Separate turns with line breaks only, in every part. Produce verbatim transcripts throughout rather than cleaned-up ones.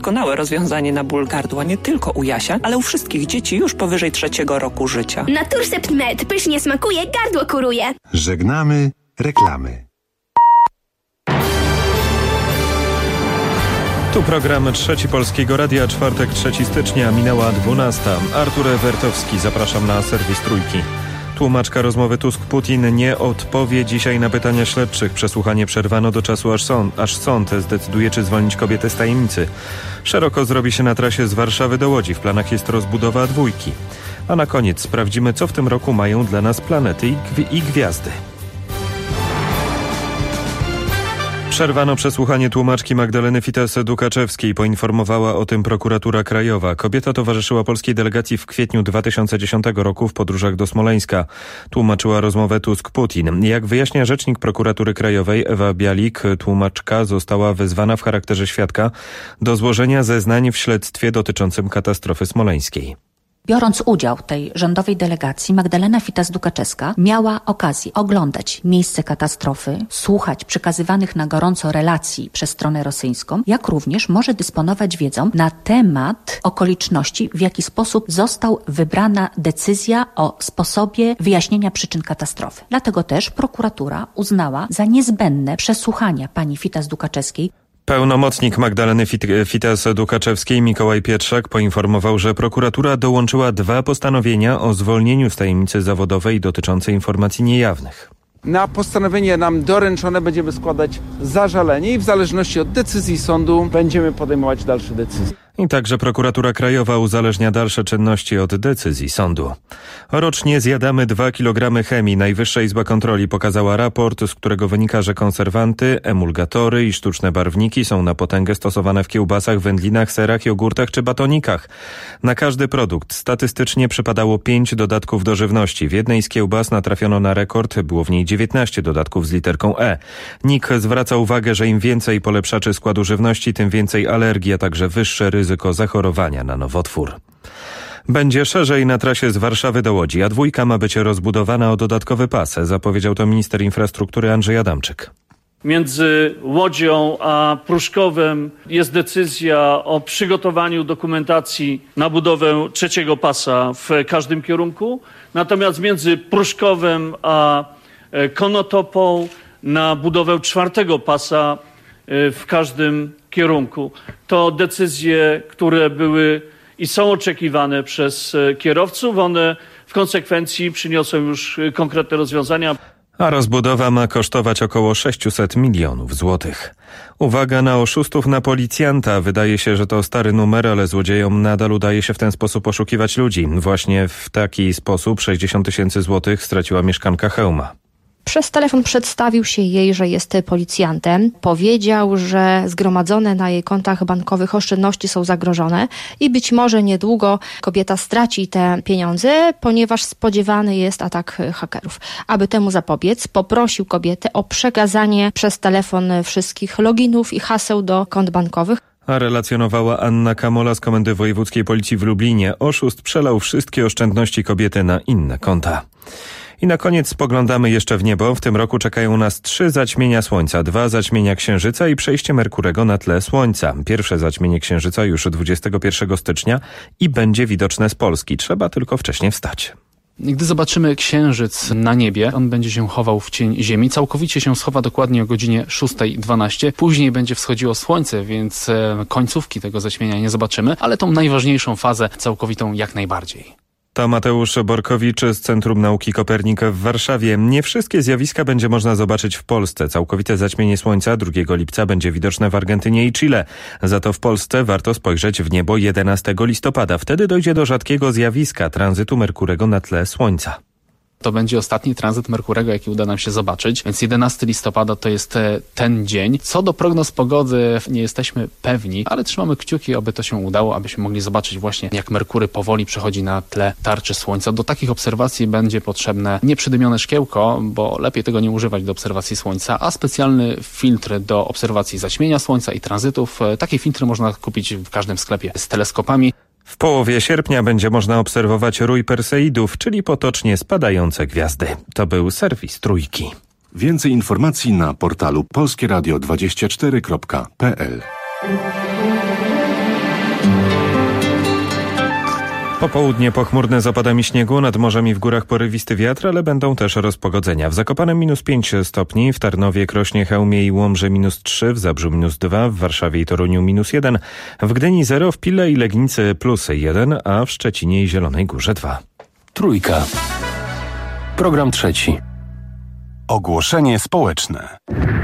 Doskonałe rozwiązanie na ból gardła nie tylko u Jasia, ale u wszystkich dzieci już powyżej trzeciego roku życia.
Naturcept Med. Pysznie smakuje, gardło kuruje.
Żegnamy reklamy.
Tu program Trzeci Polskiego Radia, czwartek, trzeciego stycznia, minęła dwunasta. Artur Ewertowski, zapraszam na serwis Trójki. Tłumaczka rozmowy Tusk-Putin nie odpowie dzisiaj na pytania śledczych. Przesłuchanie przerwano do czasu, aż sąd, aż sąd zdecyduje, czy zwolnić kobietę z tajemnicy. Szeroko zrobi się na trasie z Warszawy do Łodzi. W planach jest rozbudowa dwójki. A na koniec sprawdzimy, co w tym roku mają dla nas planety i, gwi- i gwiazdy. Przerwano przesłuchanie tłumaczki Magdaleny Fitas-Dukaczewskiej. Poinformowała o tym prokuratura krajowa. Kobieta towarzyszyła polskiej delegacji w kwietniu dwa tysiące dziesiątego roku w podróżach do Smoleńska. Tłumaczyła rozmowę Tusk-Putin. Jak wyjaśnia rzecznik prokuratury krajowej Ewa Bialik, tłumaczka została wezwana w charakterze świadka do złożenia zeznań w śledztwie dotyczącym katastrofy smoleńskiej.
Biorąc udział w tej rządowej delegacji, Magdalena Fitas-Dukaczewska miała okazję oglądać miejsce katastrofy, słuchać przekazywanych na gorąco relacji przez stronę rosyjską, jak również może dysponować wiedzą na temat okoliczności, w jaki sposób została wybrana decyzja o sposobie wyjaśnienia przyczyn katastrofy. Dlatego też prokuratura uznała za niezbędne przesłuchania pani Fitas-Dukaczewskiej.
Pełnomocnik Magdaleny Fit- Fitas-Dukaczewskiej Mikołaj Pietrzak poinformował, że prokuratura dołączyła dwa postanowienia o zwolnieniu z tajemnicy zawodowej dotyczące informacji niejawnych.
Na postanowienie nam doręczone będziemy składać zażalenie i w zależności od decyzji sądu będziemy podejmować dalsze decyzje.
I także prokuratura krajowa uzależnia dalsze czynności od decyzji sądu. Rocznie zjadamy dwa kilogramy chemii. Najwyższa Izba Kontroli pokazała raport, z którego wynika, że konserwanty, emulgatory i sztuczne barwniki są na potęgę stosowane w kiełbasach, wędlinach, serach, jogurtach czy batonikach. Na każdy produkt statystycznie przypadało pięć dodatków do żywności. W jednej z kiełbas natrafiono na rekord, było w niej dziewiętnaście dodatków z literką E. N I K zwraca uwagę, że im więcej polepszaczy składu żywności, tym więcej alergii, a także wyższe ryzyko zachorowania na nowotwór. Będzie szerzej na trasie z Warszawy do Łodzi, a dwójka ma być rozbudowana o dodatkowy pas, zapowiedział to minister infrastruktury Andrzej Adamczyk.
Między Łodzią a Pruszkowem jest decyzja o przygotowaniu dokumentacji na budowę trzeciego pasa w każdym kierunku, natomiast między Pruszkowem a Konotopą na budowę czwartego pasa w każdym kierunku. To decyzje, które były i są oczekiwane przez kierowców. One w konsekwencji przyniosą już konkretne rozwiązania.
A rozbudowa ma kosztować około sześćset milionów złotych. Uwaga na oszustów na policjanta. Wydaje się, że to stary numer, ale złodziejom nadal udaje się w ten sposób oszukiwać ludzi. Właśnie w taki sposób sześćdziesiąt tysięcy złotych straciła mieszkanka Chełma.
Przez telefon przedstawił się jej, że jest policjantem. Powiedział, że zgromadzone na jej kontach bankowych oszczędności są zagrożone i być może niedługo kobieta straci te pieniądze, ponieważ spodziewany jest atak hakerów. Aby temu zapobiec, poprosił kobietę o przekazanie przez telefon wszystkich loginów i haseł do kont bankowych.
A relacjonowała Anna Kamola z Komendy Wojewódzkiej Policji w Lublinie. Oszust przelał wszystkie oszczędności kobiety na inne konta. I na koniec spoglądamy jeszcze w niebo. W tym roku czekają nas trzy zaćmienia Słońca, dwa zaćmienia Księżyca i przejście Merkurego na tle Słońca. Pierwsze zaćmienie Księżyca już dwudziestego pierwszego stycznia i będzie widoczne z Polski. Trzeba tylko wcześniej wstać.
Gdy zobaczymy Księżyc na niebie, on będzie się chował w cień Ziemi. Całkowicie się schowa dokładnie o godzinie szósta dwanaście. Później będzie wschodziło Słońce, więc końcówki tego zaćmienia nie zobaczymy, ale tą najważniejszą fazę całkowitą jak najbardziej.
To Mateusz Borkowicz z Centrum Nauki Kopernik w Warszawie. Nie wszystkie zjawiska będzie można zobaczyć w Polsce. Całkowite zaćmienie Słońca drugiego lipca będzie widoczne w Argentynie i Chile. Za to w Polsce warto spojrzeć w niebo jedenastego listopada. Wtedy dojdzie do rzadkiego zjawiska tranzytu Merkurego na tle Słońca.
To będzie ostatni tranzyt Merkurego, jaki uda nam się zobaczyć, więc jedenastego listopada to jest ten dzień. Co do prognoz pogody nie jesteśmy pewni, ale trzymamy kciuki, aby to się udało, abyśmy mogli zobaczyć właśnie, jak Merkury powoli przechodzi na tle tarczy Słońca. Do takich obserwacji będzie potrzebne nieprzydymione szkiełko, bo lepiej tego nie używać do obserwacji Słońca, a specjalny filtr do obserwacji zaćmienia Słońca i tranzytów. Takie filtry można kupić w każdym sklepie z teleskopami.
W połowie sierpnia będzie można obserwować rój Perseidów, czyli potocznie spadające gwiazdy. To był serwis Trójki.
Więcej informacji na portalu polskieradio dwadzieścia cztery kropka p l.
Popołudnie pochmurne z opadami śniegu, nad morzem i w górach porywisty wiatr, ale będą też rozpogodzenia. W Zakopanem minus pięć stopni, w Tarnowie, Krośnie, Chełmie i Łomży minus trzy, w Zabrzu minus dwa, w Warszawie i Toruniu minus jeden, w Gdyni zero, w Pile i Legnicy plus jeden, a w Szczecinie i Zielonej Górze dwa.
Trójka. Program trzeci.
Ogłoszenie społeczne.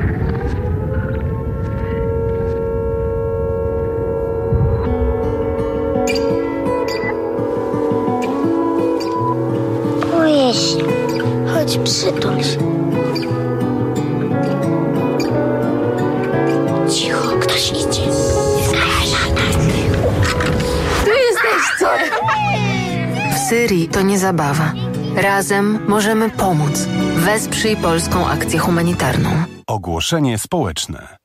Boję się. Chodź, przytul się. Cicho, ktoś idzie.
Tu jesteś, co? W Syrii to nie zabawa. Razem możemy pomóc. Wesprzyj polską akcję humanitarną.
Ogłoszenie społeczne.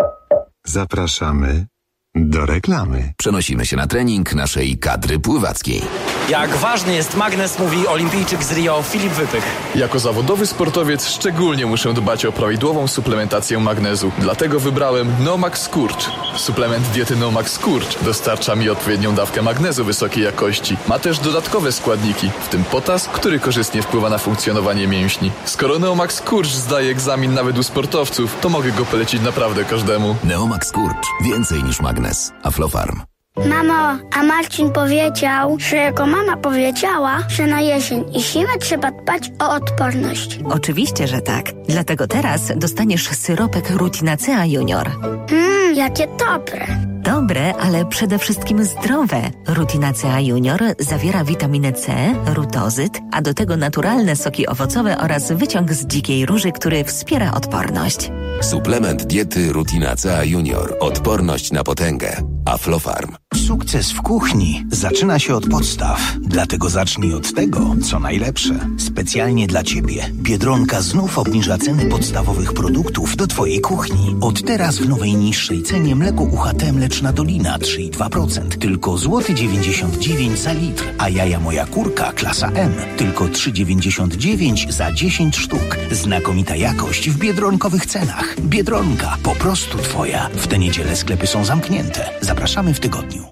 Zapraszamy do reklamy.
Przenosimy się na trening naszej kadry pływackiej.
Jak ważny jest magnes, mówi olimpijczyk z Rio Filip Wypych.
Jako zawodowy sportowiec szczególnie muszę dbać o prawidłową suplementację magnezu. Dlatego wybrałem Nomax Skurcz. Suplement diety Nomax Skurcz dostarcza mi odpowiednią dawkę magnezu wysokiej jakości. Ma też dodatkowe składniki, w tym potas, który korzystnie wpływa na funkcjonowanie mięśni. Skoro Neomax Skurcz zdaje egzamin nawet u sportowców, to mogę go polecić naprawdę każdemu.
Neomax Skurcz. Więcej niż magnes. Aflofarm.
Mamo, a Marcin powiedział, że jego mama powiedziała, że na jesień i zimę trzeba dbać o odporność.
Oczywiście, że tak. Dlatego teraz dostaniesz syropek Rutinacea Junior.
Mmm, jakie dobre.
Dobre, ale przede wszystkim zdrowe. Rutinacea Junior zawiera witaminę C, rutozyt, a do tego naturalne soki owocowe oraz wyciąg z dzikiej róży, który wspiera odporność.
Suplement diety Rutinacea Junior. Odporność na potęgę. Aflofarm.
Sukces w kuchni zaczyna się od podstaw. Dlatego zacznij od tego, co najlepsze. Specjalnie dla Ciebie Biedronka znów obniża ceny podstawowych produktów do Twojej kuchni. Od teraz w nowej niższej cenie mleko U H T Mleczna Dolina trzy i dwa procent. Tylko złoty dziewięćdziesiąt dziewięć za litr. A jaja Moja Kurka klasa M. Tylko trzy dziewięćdziesiąt dziewięć za dziesięć sztuk. Znakomita jakość w biedronkowych cenach. Biedronka. Po prostu Twoja. W tę niedzielę sklepy są zamknięte. Zapraszamy w tygodniu.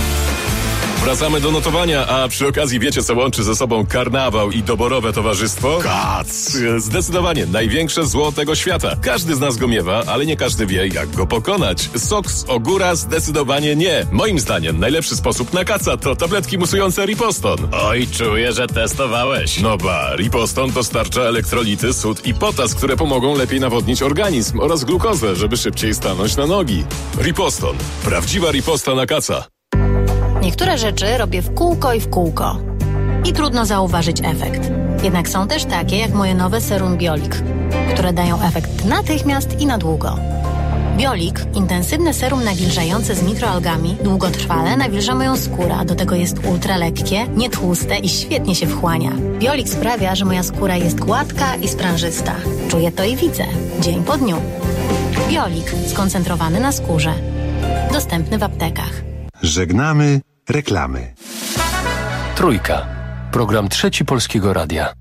Wracamy do notowania, a przy okazji wiecie, co łączy ze sobą karnawał i doborowe towarzystwo?
Kac!
Zdecydowanie największe zło tego świata. Każdy z nas go miewa, ale nie każdy wie, jak go pokonać. Sok z ogóra zdecydowanie nie. Moim zdaniem najlepszy sposób na kaca to tabletki musujące Riposton. Oj, czuję, że testowałeś. No ba, Riposton dostarcza elektrolity, sód i potas, które pomogą lepiej nawodnić organizm oraz glukozę, żeby szybciej stanąć na nogi. Riposton. Prawdziwa riposta na kaca.
Niektóre rzeczy robię w kółko i w kółko. I trudno zauważyć efekt. Jednak są też takie jak moje nowe serum Biolik, które dają efekt natychmiast i na długo. Biolik, intensywne serum nawilżające z mikroalgami, długotrwale nawilża moją skórę, a do tego jest ultralekkie, nietłuste i świetnie się wchłania. Biolik sprawia, że moja skóra jest gładka i sprężysta. Czuję to i widzę, dzień po dniu. Biolik, skoncentrowany na skórze. Dostępny w aptekach.
Żegnamy reklamy.
Trójka. Program trzeci Polskiego Radia.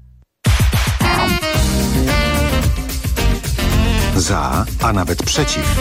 Za, a nawet przeciw.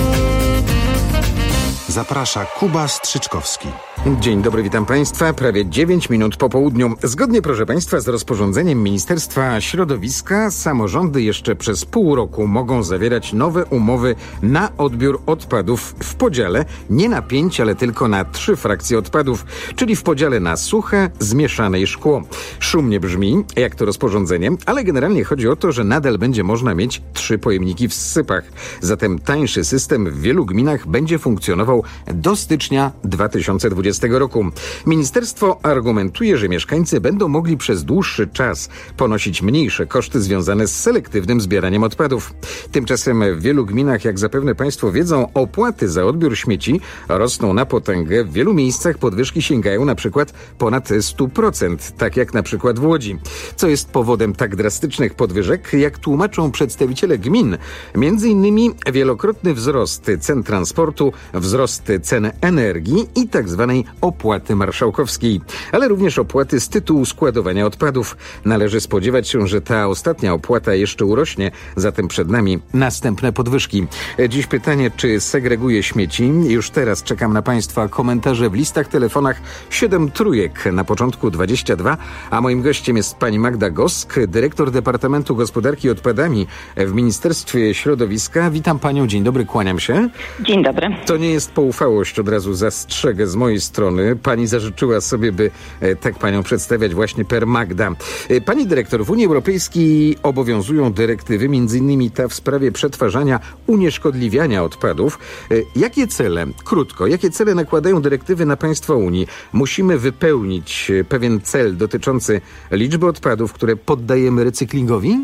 Zaprasza Kuba Strzyczkowski.
Dzień dobry, witam Państwa. Prawie dziewięć minut po południu. Zgodnie, proszę Państwa, z rozporządzeniem Ministerstwa Środowiska samorządy jeszcze przez pół roku mogą zawierać nowe umowy na odbiór odpadów w podziale nie na pięć, ale tylko na trzy frakcje odpadów, czyli w podziale na suche, zmieszane i szkło. Szumnie brzmi, jak to rozporządzenie, ale generalnie chodzi o to, że nadal będzie można mieć trzy pojemniki w zsypach. Zatem tańszy system w wielu gminach będzie funkcjonował do stycznia dwa tysiące dwudziestego roku. Ministerstwo argumentuje, że mieszkańcy będą mogli przez dłuższy czas ponosić mniejsze koszty związane z selektywnym zbieraniem odpadów. Tymczasem w wielu gminach, jak zapewne Państwo wiedzą, opłaty za odbiór śmieci rosną na potęgę. W wielu miejscach podwyżki sięgają na przykład ponad sto procent, tak jak na przykład w Łodzi. Co jest powodem tak drastycznych podwyżek, jak tłumaczą przedstawiciele gmin? Między innymi wielokrotny wzrost cen transportu, wzrost wzrost cen energii i tak zwanej opłaty marszałkowskiej, ale również opłaty z tytułu składowania odpadów. Należy spodziewać się, że ta ostatnia opłata jeszcze urośnie, zatem przed nami następne podwyżki. Dziś pytanie, czy segreguje śmieci? Już teraz czekam na Państwa komentarze w listach, telefonach siedem trójek na początku dwadzieścia dwa, a moim gościem jest pani Magda Gosk, dyrektor Departamentu Gospodarki Odpadami w Ministerstwie Środowiska. Witam panią, dzień dobry, kłaniam się.
Dzień dobry.
To nie jest poufałość, od razu zastrzegę z mojej strony. Pani zażyczyła sobie, by e, tak panią przedstawiać właśnie per Magda. E, pani dyrektor, w Unii Europejskiej obowiązują dyrektywy, między innymi ta w sprawie przetwarzania, unieszkodliwiania odpadów. E, jakie cele, krótko, jakie cele nakładają dyrektywy na państwa Unii? Musimy wypełnić e, pewien cel dotyczący liczby odpadów, które poddajemy recyklingowi?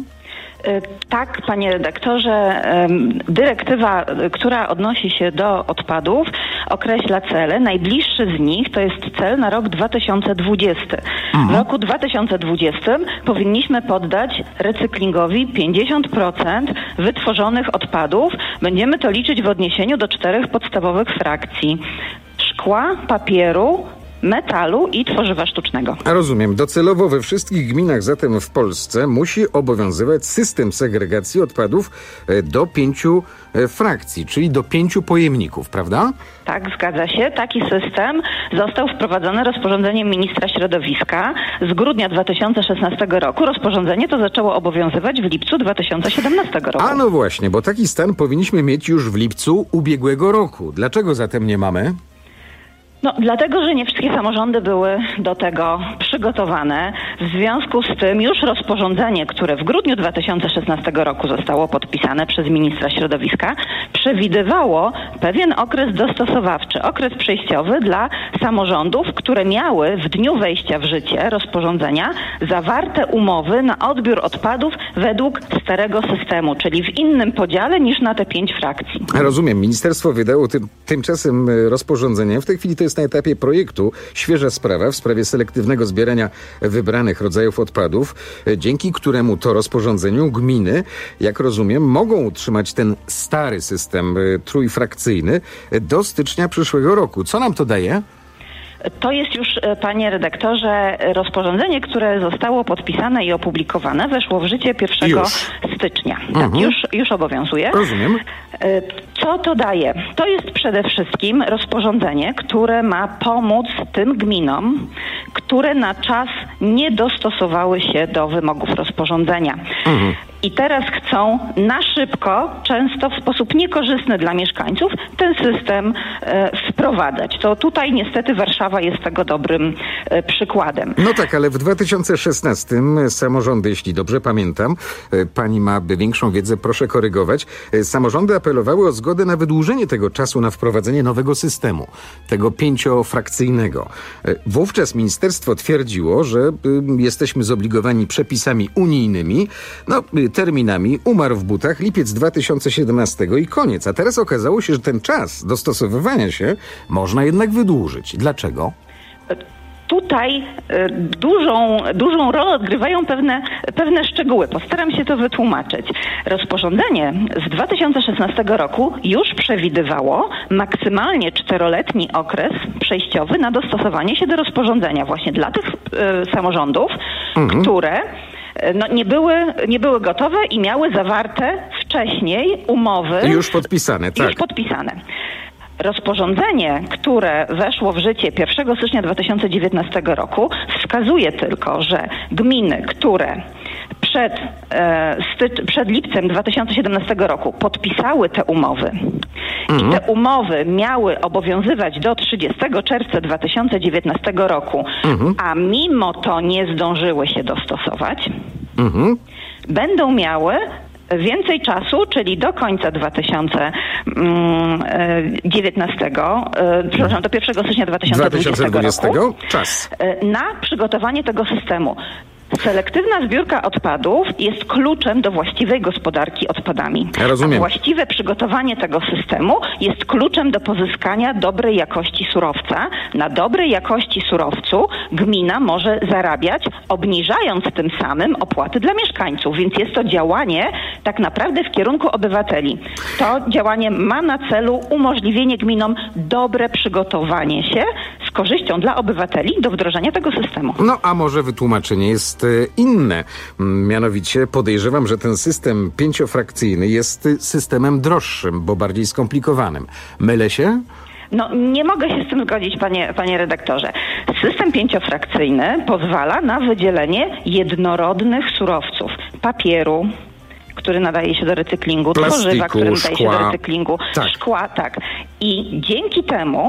Tak, panie redaktorze, dyrektywa, która odnosi się do odpadów, określa cele. Najbliższy z nich to jest cel na rok dwa tysiące dwudziesty. Mhm. W roku dwa tysiące dwudziestym powinniśmy poddać recyklingowi pięćdziesiąt procent wytworzonych odpadów. Będziemy to liczyć w odniesieniu do czterech podstawowych frakcji: szkła, papieru, metalu i tworzywa sztucznego.
A rozumiem. Docelowo we wszystkich gminach zatem w Polsce musi obowiązywać system segregacji odpadów do pięciu frakcji, czyli do pięciu pojemników, prawda?
Tak, zgadza się. Taki system został wprowadzony rozporządzeniem ministra środowiska z grudnia dwa tysiące szesnastego roku. Rozporządzenie to zaczęło obowiązywać w lipcu dwa tysiące siedemnastego roku.
A no właśnie, bo taki stan powinniśmy mieć już w lipcu ubiegłego roku. Dlaczego zatem nie mamy?
No, dlatego, że nie wszystkie samorządy były do tego przygotowane. W związku z tym już rozporządzenie, które w grudniu dwa tysiące szesnastego roku zostało podpisane przez ministra środowiska, przewidywało pewien okres dostosowawczy, okres przejściowy dla samorządów, które miały w dniu wejścia w życie rozporządzenia zawarte umowy na odbiór odpadów według starego systemu, czyli w innym podziale niż na te pięć frakcji.
Rozumiem. Ministerstwo wydało tym, tymczasem rozporządzenie. W tej chwili to jest na etapie projektu. Świeża sprawa w sprawie selektywnego zbierania wybranych rodzajów odpadów, dzięki któremu to rozporządzeniu gminy, jak rozumiem, mogą utrzymać ten stary system trójfrakcyjny do stycznia przyszłego roku. Co nam to daje?
To jest już, panie redaktorze, rozporządzenie, które zostało podpisane i opublikowane, weszło w życie pierwszego już. stycznia.
Mhm.
Tak, już, już obowiązuje.
Rozumiem.
Co to daje? To jest przede wszystkim rozporządzenie, które ma pomóc tym gminom, które na czas nie dostosowały się do wymogów rozporządzenia. Mhm. I teraz chcą na szybko, często w sposób niekorzystny dla mieszkańców, ten system e, wprowadzać. To tutaj niestety Warszawa jest tego dobrym e, przykładem.
No tak, ale w dwa tysiące szesnastym samorządy, jeśli dobrze pamiętam, e, pani ma większą wiedzę, proszę korygować, e, samorządy apelowały o zgodę na wydłużenie tego czasu na wprowadzenie nowego systemu, tego pięciofrakcyjnego. E, wówczas ministerstwo twierdziło, że e, jesteśmy zobligowani przepisami unijnymi, no terminami, umarł w butach lipiec dwa tysiące siedemnastego i koniec. A teraz okazało się, że ten czas dostosowywania się można jednak wydłużyć. Dlaczego?
Tutaj y, dużą, dużą rolę odgrywają pewne, pewne szczegóły. Postaram się to wytłumaczyć. Rozporządzenie z dwa tysiące szesnastego roku już przewidywało maksymalnie czteroletni okres przejściowy na dostosowanie się do rozporządzenia właśnie dla tych y, samorządów, mhm. które no, nie były, nie były gotowe i miały zawarte wcześniej umowy.
Już podpisane, tak.
Już podpisane. Rozporządzenie, które weszło w życie pierwszego stycznia dwa tysiące dziewiętnastego roku, wskazuje tylko, że gminy, które przed, e, sty- przed lipcem dwa tysiące siedemnastego roku podpisały te umowy mhm. i te umowy miały obowiązywać do trzydziestego czerwca dwa tysiące dziewiętnastego roku, mhm. a mimo to nie zdążyły się dostosować, mhm. będą miały więcej czasu, czyli do końca dwa tysiące dziewiętnastego, przepraszam, do pierwszego stycznia dwa tysiące dwudziestego roku,
czas.
na przygotowanie tego systemu. Selektywna zbiórka odpadów jest kluczem do właściwej gospodarki odpadami.
Ja rozumiem.
A właściwe przygotowanie tego systemu jest kluczem do pozyskania dobrej jakości surowca. Na dobrej jakości surowcu gmina może zarabiać, obniżając tym samym opłaty dla mieszkańców. Więc jest to działanie tak naprawdę w kierunku obywateli. To działanie ma na celu umożliwienie gminom dobre przygotowanie się z korzyścią dla obywateli do wdrożenia tego systemu.
No a może wytłumaczenie jest inne. Mianowicie podejrzewam, że ten system pięciofrakcyjny jest systemem droższym, bo bardziej skomplikowanym. Mylę się?
No nie mogę się z tym zgodzić, panie, panie redaktorze. System pięciofrakcyjny pozwala na wydzielenie jednorodnych surowców. Papieru, który nadaje się do recyklingu,
plastiku,
tworzywa, który nadaje
szkła.
się do recyklingu,
tak.
szkła, tak. I dzięki temu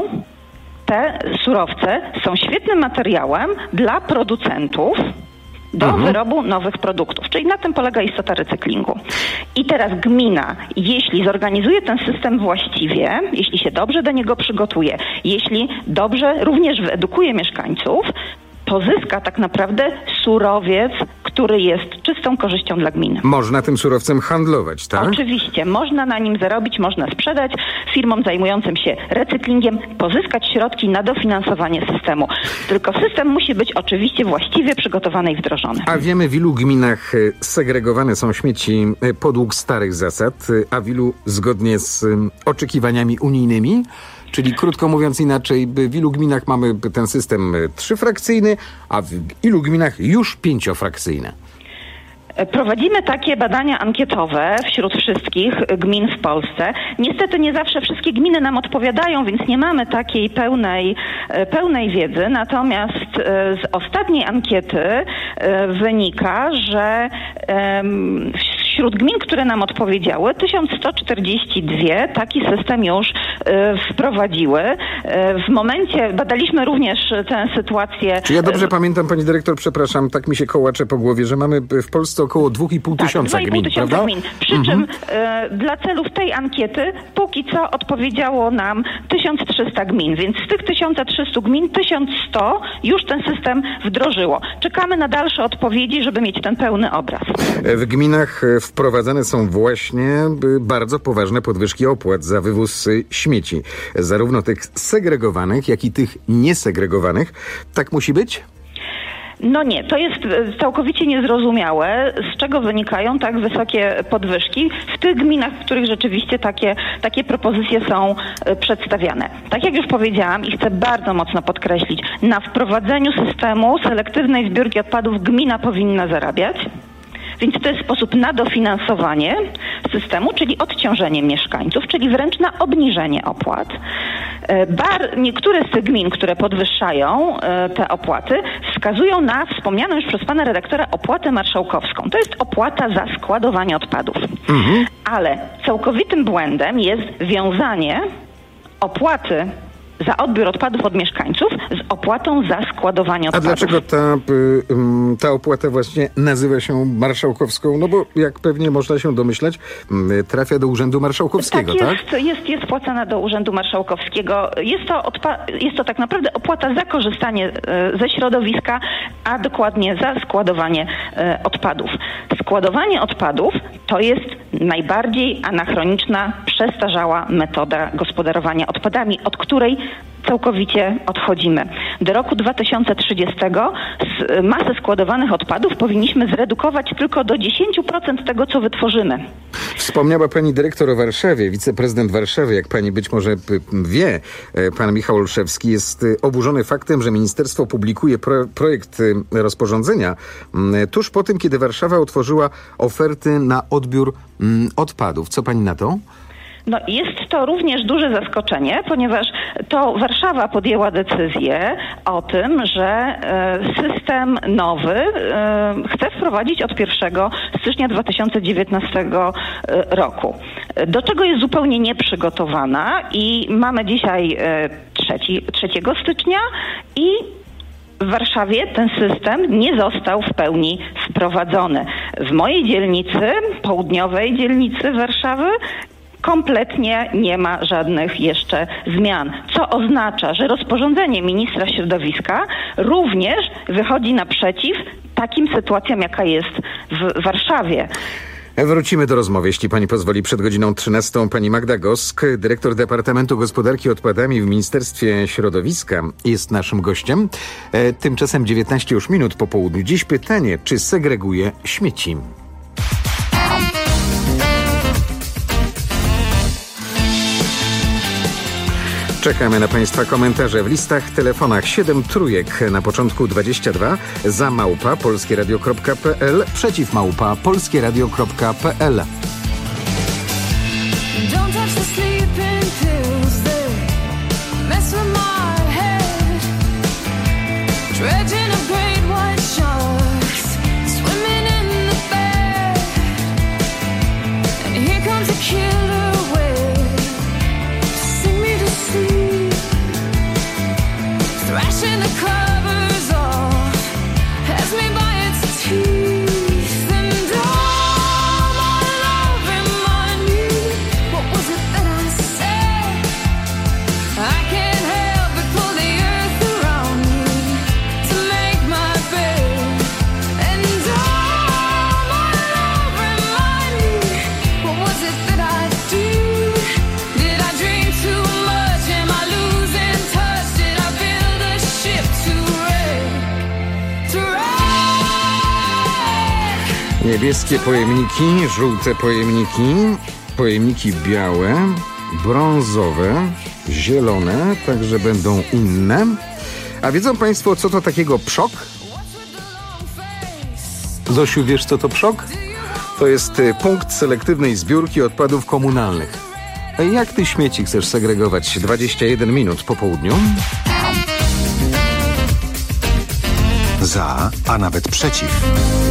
te surowce są świetnym materiałem dla producentów do
mhm.
wyrobu nowych produktów. Czyli na tym polega istota recyklingu. I teraz gmina, jeśli zorganizuje ten system właściwie, jeśli się dobrze do niego przygotuje, jeśli dobrze również wyedukuje mieszkańców, pozyska tak naprawdę surowiec, który jest czystą korzyścią dla gminy.
Można tym surowcem handlować, tak?
Oczywiście. Można na nim zarobić, można sprzedać firmom zajmującym się recyklingiem, pozyskać środki na dofinansowanie systemu. Tylko system musi być oczywiście właściwie przygotowany i wdrożony.
A wiemy, w ilu gminach segregowane są śmieci podług starych zasad, a w ilu zgodnie z oczekiwaniami unijnymi? Czyli krótko mówiąc inaczej, w ilu gminach mamy ten system trzyfrakcyjny, a w ilu gminach już pięciofrakcyjny?
Prowadzimy takie badania ankietowe wśród wszystkich gmin w Polsce. Niestety nie zawsze wszystkie gminy nam odpowiadają, więc nie mamy takiej pełnej, pełnej wiedzy. Natomiast z ostatniej ankiety wynika, że wśród gmin, które nam odpowiedziały, tysiąc sto czterdzieści dwa taki system już wprowadziły. W momencie, badaliśmy również tę sytuację...
Czy ja dobrze pamiętam, pani dyrektor, przepraszam, tak mi się kołacze po głowie, że mamy w Polsce około dwa i pół tysiąca
tak,
gmin, prawda?
Gmin. Przy mhm. czym e, dla celów tej ankiety póki co odpowiedziało nam tysiąc trzysta gmin, więc z tych tysiąc trzysta gmin tysiąc sto już ten system wdrożyło. Czekamy na dalsze odpowiedzi, żeby mieć ten pełny obraz.
W gminach wprowadzane są właśnie bardzo poważne podwyżki opłat za wywóz śmieci. Zarówno tych segregowanych, jak i tych niesegregowanych. Tak musi być?
No nie, to jest całkowicie niezrozumiałe, z czego wynikają tak wysokie podwyżki w tych gminach, w których rzeczywiście takie, takie propozycje są przedstawiane. Tak jak już powiedziałam i chcę bardzo mocno podkreślić, na wprowadzeniu systemu selektywnej zbiórki odpadów gmina powinna zarabiać. Więc to jest sposób na dofinansowanie systemu, czyli odciążenie mieszkańców, czyli wręcz na obniżenie opłat. Bar, niektóre z tych gmin, które podwyższają te opłaty, wskazują na wspomnianą już przez pana redaktora opłatę marszałkowską. To jest opłata za składowanie odpadów. Mhm. Ale całkowitym błędem jest wiązanie opłaty za odbiór odpadów od mieszkańców z opłatą za składowanie odpadów.
A dlaczego ta, ta opłata właśnie nazywa się marszałkowską? No bo jak pewnie można się domyślać, trafia do Urzędu Marszałkowskiego, tak?
Tak, jest, jest, jest płacana do Urzędu Marszałkowskiego. Jest to, odpa- jest to tak naprawdę opłata za korzystanie e, ze środowiska, a dokładnie za składowanie e, odpadów. Składowanie odpadów to jest najbardziej anachroniczna, przestarzała metoda gospodarowania odpadami, od której całkowicie odchodzimy. Do roku dwa tysiące trzydziestego masę składowanych odpadów powinniśmy zredukować tylko do dziesięć procent tego, co wytworzymy.
Wspomniała pani dyrektor o Warszawie. Wiceprezydent Warszawy, jak pani być może wie, pan Michał Olszewski, jest oburzony faktem, że ministerstwo publikuje pro, projekt rozporządzenia tuż po tym, kiedy Warszawa otworzyła oferty na odbiór mm, odpadów. Co pani na to?
No, jest to również duże zaskoczenie, ponieważ to Warszawa podjęła decyzję o tym, że e, system nowy e, chce wprowadzić od pierwszego stycznia dwa tysiące dziewiętnastego roku. Do czego jest zupełnie nieprzygotowana i mamy dzisiaj e, trzeciego stycznia i w Warszawie ten system nie został w pełni wprowadzony. W mojej dzielnicy, południowej dzielnicy Warszawy, kompletnie nie ma żadnych jeszcze zmian, co oznacza, że rozporządzenie ministra środowiska również wychodzi naprzeciw takim sytuacjom, jaka jest w Warszawie.
Wrócimy do rozmowy, jeśli pani pozwoli, przed godziną trzynastą. Pani Magda Gosk, dyrektor Departamentu Gospodarki Odpadami w Ministerstwie Środowiska, jest naszym gościem. E, tymczasem dziewiętnaście już minut po południu. Dziś pytanie, czy segreguje śmieci? Czekamy na państwa komentarze w listach, telefonach siedem trójek na początku dwadzieścia dwa, za małpa polskieradio kropka p l, przeciw małpa polskieradio kropka p l. Niebieskie pojemniki, żółte pojemniki, pojemniki białe, brązowe, zielone, także będą inne. A wiedzą państwo, co to takiego przok? Zosiu, wiesz, co to przok? To jest punkt selektywnej zbiórki odpadów komunalnych. A jak ty śmieci chcesz segregować? dwadzieścia jeden minut po południu.
Za, a nawet przeciw.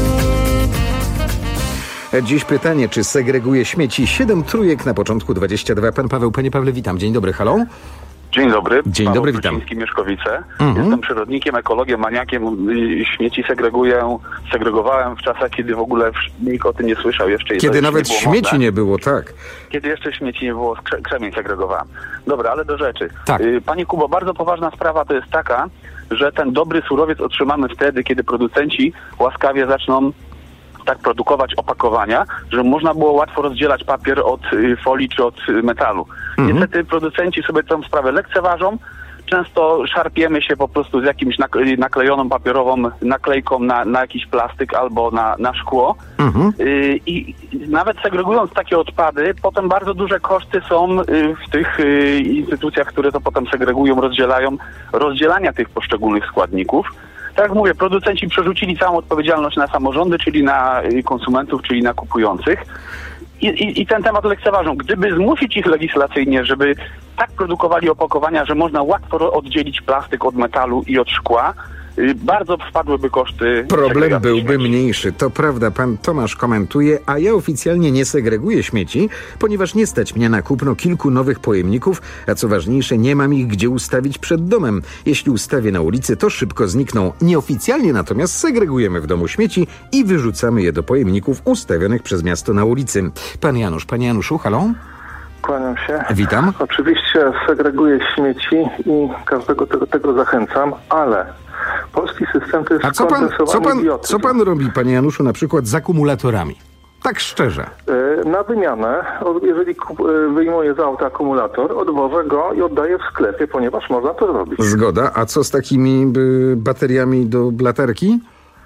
Dziś pytanie, czy segreguje śmieci? Siedem trójek na początku dwadzieścia dwa. Pan Paweł, panie Pawle, witam. Dzień dobry, halo.
Dzień dobry.
Dzień
Paweł
dobry, witam.
Mieszkowice.
Mhm.
Jestem przyrodnikiem, ekologiem, maniakiem. Śmieci segreguję, segregowałem w czasach, kiedy w ogóle nikt o tym nie słyszał jeszcze.
Kiedy nawet
nie
śmieci
modne.
nie było, tak.
Kiedy jeszcze śmieci nie było, krze- krzemień segregowałem. Dobra, ale do rzeczy.
Tak.
Y, Panie Kubo, bardzo poważna sprawa to jest taka, że ten dobry surowiec otrzymamy wtedy, kiedy producenci łaskawie zaczną tak produkować opakowania, że można było łatwo rozdzielać papier od y, folii czy od y, metalu.
Mhm.
Niestety producenci sobie tę sprawę lekceważą. Często szarpiemy się po prostu z jakimś nakle- naklejoną papierową naklejką na, na jakiś plastyk albo na, na szkło.
Mhm.
Y, I nawet segregując takie odpady, potem bardzo duże koszty są y, w tych y, instytucjach, które to potem segregują, rozdzielają, rozdzielania tych poszczególnych składników. Tak jak mówię, producenci przerzucili całą odpowiedzialność na samorządy, czyli na konsumentów, czyli na kupujących. I, i, i ten temat lekceważą. Gdyby zmusić ich legislacyjnie, żeby tak produkowali opakowania, że można łatwo oddzielić plastyk od metalu i od szkła, bardzo spadłyby koszty.
Problem byłby mniejszy. To prawda, pan Tomasz komentuje, a ja oficjalnie nie segreguję śmieci, ponieważ nie stać mnie na kupno kilku nowych pojemników, a co ważniejsze, nie mam ich gdzie ustawić przed domem. Jeśli ustawię na ulicy, to szybko znikną. Nieoficjalnie natomiast segregujemy w domu śmieci i wyrzucamy je do pojemników ustawionych przez miasto na ulicy. Pan Janusz, panie Januszu, halo?
Kłaniam się.
Witam.
Oczywiście segreguję śmieci i każdego tego, tego zachęcam, ale polski system to jest
A co pan, co, pan,
idiotyzm.
co pan robi, panie Januszu, na przykład z akumulatorami? Tak szczerze.
Na wymianę, jeżeli wyjmuję z auta akumulator, odwożę go i oddaję w sklepie, ponieważ można to zrobić.
Zgoda. A co z takimi y, bateriami do latarki?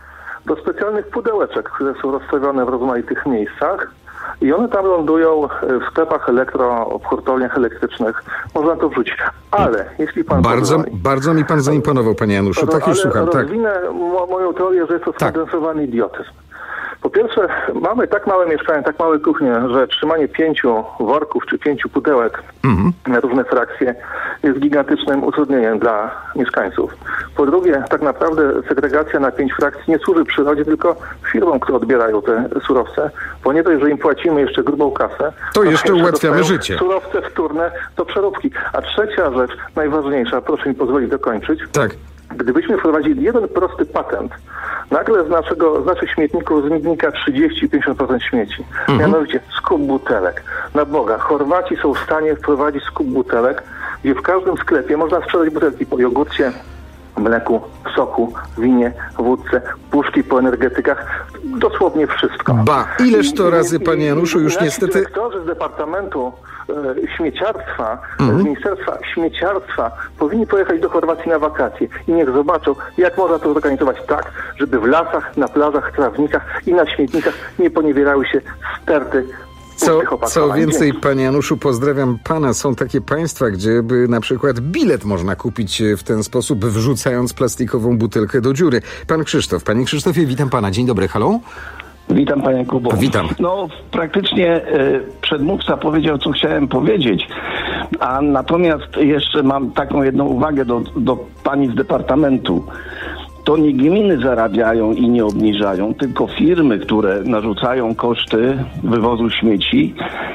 Do specjalnych pudełeczek, które są rozstawione w rozmaitych miejscach. I one tam lądują w sklepach elektro, w hurtowniach elektrycznych. Można to wrzucić. Ale jeśli pan
Bardzo,
pozwoli,
bardzo mi pan zaimponował, panie Januszu. Tak już słucham. Tak.
Rozwinę mo- moją teorię, że jest to skondensowany tak. idiotyzm. Po pierwsze, mamy tak małe mieszkania, tak małe kuchnie, że trzymanie pięciu worków czy pięciu pudełek mhm. na różne frakcje jest gigantycznym utrudnieniem dla mieszkańców. Po drugie, tak naprawdę segregacja na pięć frakcji nie służy przyrodzie, tylko firmom, które odbierają te surowce, bo nie dość, że im płacimy jeszcze grubą kasę,
to, to jeszcze ułatwiamy życie.
Surowce wtórne do przeróbki. A trzecia rzecz, najważniejsza, proszę mi pozwolić dokończyć.
Tak.
Gdybyśmy wprowadzili jeden prosty patent, nagle z, naszego, z naszych śmietników znika trzydzieści do pięćdziesięciu procent śmieci. Mhm. Mianowicie skup butelek. Na Boga, Chorwaci są w stanie wprowadzić skup butelek, gdzie w każdym sklepie można sprzedać butelki po jogurcie, mleku, soku, winie, wódce, puszki po energetykach, dosłownie wszystko.
Ba, ileż to razy, panie Januszu, już niestety...
Dyrektorzy z Departamentu e, Śmieciarstwa, mhm. z Ministerstwa Śmieciarstwa powinni pojechać do Chorwacji na wakacje i niech zobaczą, jak można to zorganizować tak, żeby w lasach, na plażach, trawnikach i na śmietnikach nie poniewierały się sterty.
Co, co więcej, panie Januszu, pozdrawiam pana. Są takie państwa, gdzie by na przykład bilet można kupić w ten sposób, wrzucając plastikową butelkę do dziury. Pan Krzysztof. Panie Krzysztofie, witam pana. Dzień dobry, halo?
Witam, panie Kubo.
Witam.
No, praktycznie y, przedmówca powiedział, co chciałem powiedzieć, a natomiast jeszcze mam taką jedną uwagę do, do pani z departamentu. To nie gminy zarabiają i nie obniżają, tylko firmy, które narzucają koszty wywozu śmieci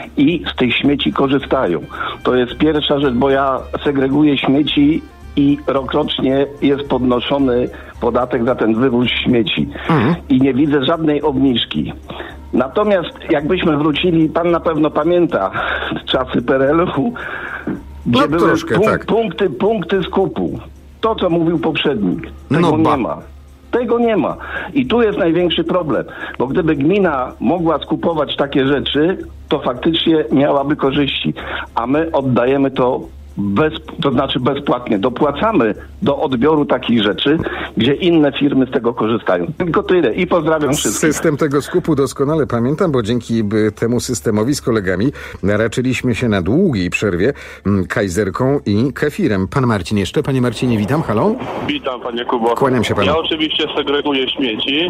i z tych śmieci korzystają. To jest pierwsza rzecz, bo ja segreguję śmieci i rokrocznie jest podnoszony podatek za ten wywóz śmieci. Mhm. I nie widzę żadnej obniżki. Natomiast jakbyśmy wrócili, pan na pewno pamięta czasy P R L u, gdzie
no,
były
troszkę,
punk-
tak.
punkty, punkty skupu. To, co mówił poprzednik. Tego
no
nie ma. Tego nie ma. I tu jest największy problem. Bo gdyby gmina mogła skupować takie rzeczy, to faktycznie miałaby korzyści. A my oddajemy to bez, to znaczy bezpłatnie. Dopłacamy do odbioru takich rzeczy, gdzie inne firmy z tego korzystają. Tylko tyle. I pozdrawiam wszystkich.
System tego skupu doskonale pamiętam, bo dzięki temu systemowi z kolegami raczyliśmy się na długiej przerwie kajzerką i kefirem. Pan Marcin jeszcze. Panie Marcinie, witam. Halo?
Witam, panie Kubo.
Kłaniam się panu.
Ja oczywiście segreguję śmieci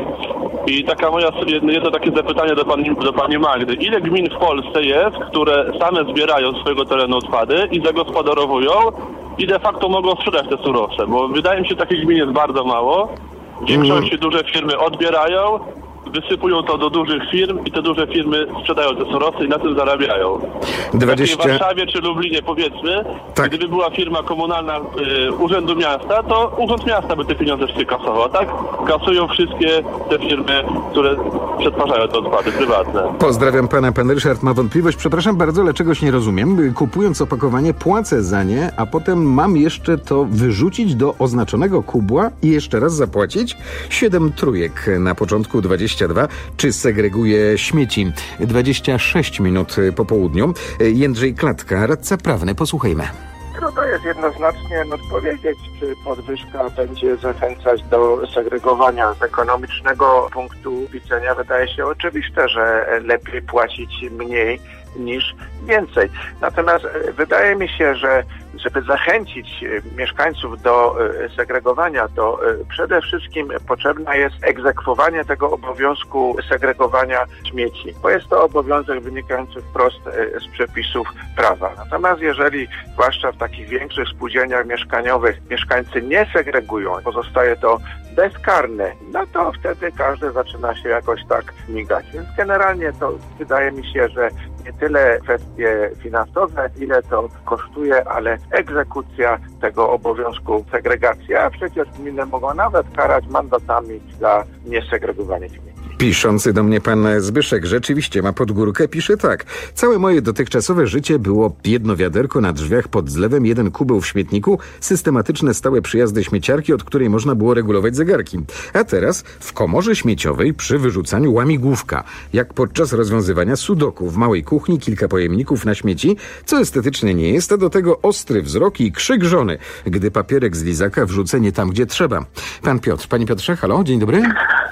i taka moja, jedno takie zapytanie do pani, do pani Magdy. Ile gmin w Polsce jest, które same zbierają z swojego terenu odpady i zagospodarowują i de facto mogą sprzedać te surowce? Bo wydaje mi się, że takich gmin jest bardzo mało. W większości duże firmy odbierają, wysypują to do dużych firm i te duże firmy sprzedają te surowce i na tym zarabiają.
dwadzieścia...
W Warszawie czy Lublinie, powiedzmy,
tak.
Gdyby była firma komunalna y, Urzędu Miasta, to Urząd Miasta by te pieniądze wszystkie kasował, tak? Kasują wszystkie te firmy, które przetwarzają te odpady prywatne.
Pozdrawiam pana. Pan Ryszard ma wątpliwość. Przepraszam bardzo, ale czegoś nie rozumiem. Kupując opakowanie, płacę za nie, a potem mam jeszcze to wyrzucić do oznaczonego kubła i jeszcze raz zapłacić? Siedem trójek na początku, dwadzieścia dwa. Czy segreguje śmieci? dwadzieścia sześć minut po południu. Jędrzej Klatka, radca prawny. Posłuchajmy.
Trudno jest jednoznacznie odpowiedzieć, czy podwyżka będzie zachęcać do segregowania. Z ekonomicznego punktu widzenia wydaje się oczywiste, że lepiej płacić mniej niż więcej. Natomiast wydaje mi się, że żeby zachęcić mieszkańców do segregowania, to przede wszystkim potrzebne jest egzekwowanie tego obowiązku segregowania śmieci, bo jest to obowiązek wynikający wprost z przepisów prawa. Natomiast jeżeli, zwłaszcza w takich większych spółdzielniach mieszkaniowych, mieszkańcy nie segregują, pozostaje to bezkarne, no to wtedy każdy zaczyna się jakoś tak migać. Więc generalnie to wydaje mi się, że nie tyle kwestie finansowe, ile to kosztuje, ale egzekucja tego obowiązku segregacji, a przecież gminy mogą nawet karać mandatami za niesegregowanie śmieci.
Piszący do mnie pan Zbyszek rzeczywiście ma pod górkę, pisze tak. Całe moje dotychczasowe życie było jedno wiaderko na drzwiach pod zlewem, jeden kubeł w śmietniku, systematyczne stałe przyjazdy śmieciarki, od której można było regulować zegarki. A teraz w komorze śmieciowej przy wyrzucaniu łamigłówka, jak podczas rozwiązywania sudoku. W małej kuchni kilka pojemników na śmieci, co estetycznie nie jest, a do tego ostry wzrok i krzyk żony, gdy papierek z lizaka wrzucę nie tam, gdzie trzeba. Pan Piotr. Panie Piotrze, halo, dzień dobry.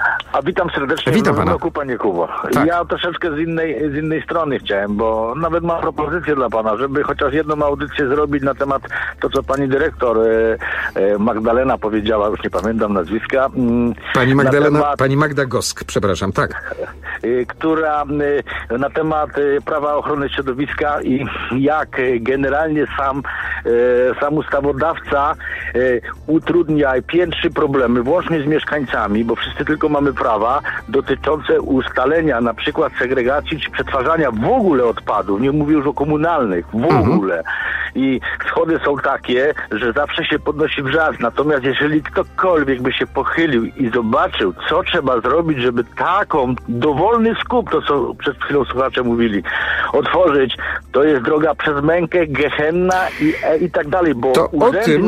A witam serdecznie
witam
w
pana.
roku, panie Kubo. Tak. Ja troszeczkę z innej, z innej strony chciałem, bo nawet mam propozycję dla pana, żeby chociaż jedną audycję zrobić na temat to, co pani dyrektor e, e, Magdalena powiedziała, już nie pamiętam nazwiska. M,
pani Magdalena,
temat,
pani Magda Gosk, przepraszam, tak.
E, która e, na temat e, prawa ochrony środowiska i jak e, generalnie sam, e, sam ustawodawca e, utrudnia i piętrzy problemy, włącznie z mieszkańcami, bo wszyscy tylko mamy prawa dotyczące ustalenia na przykład segregacji czy przetwarzania w ogóle odpadów, nie mówię już o komunalnych, w mhm. ogóle. I schody są takie, że zawsze się podnosi wrzask. Natomiast jeżeli ktokolwiek by się pochylił i zobaczył, co trzeba zrobić, żeby taką dowolny skup, to co przed chwilą słuchacze mówili, otworzyć, to jest droga przez mękę, gehenna i, i tak dalej, bo
to
urzędnik...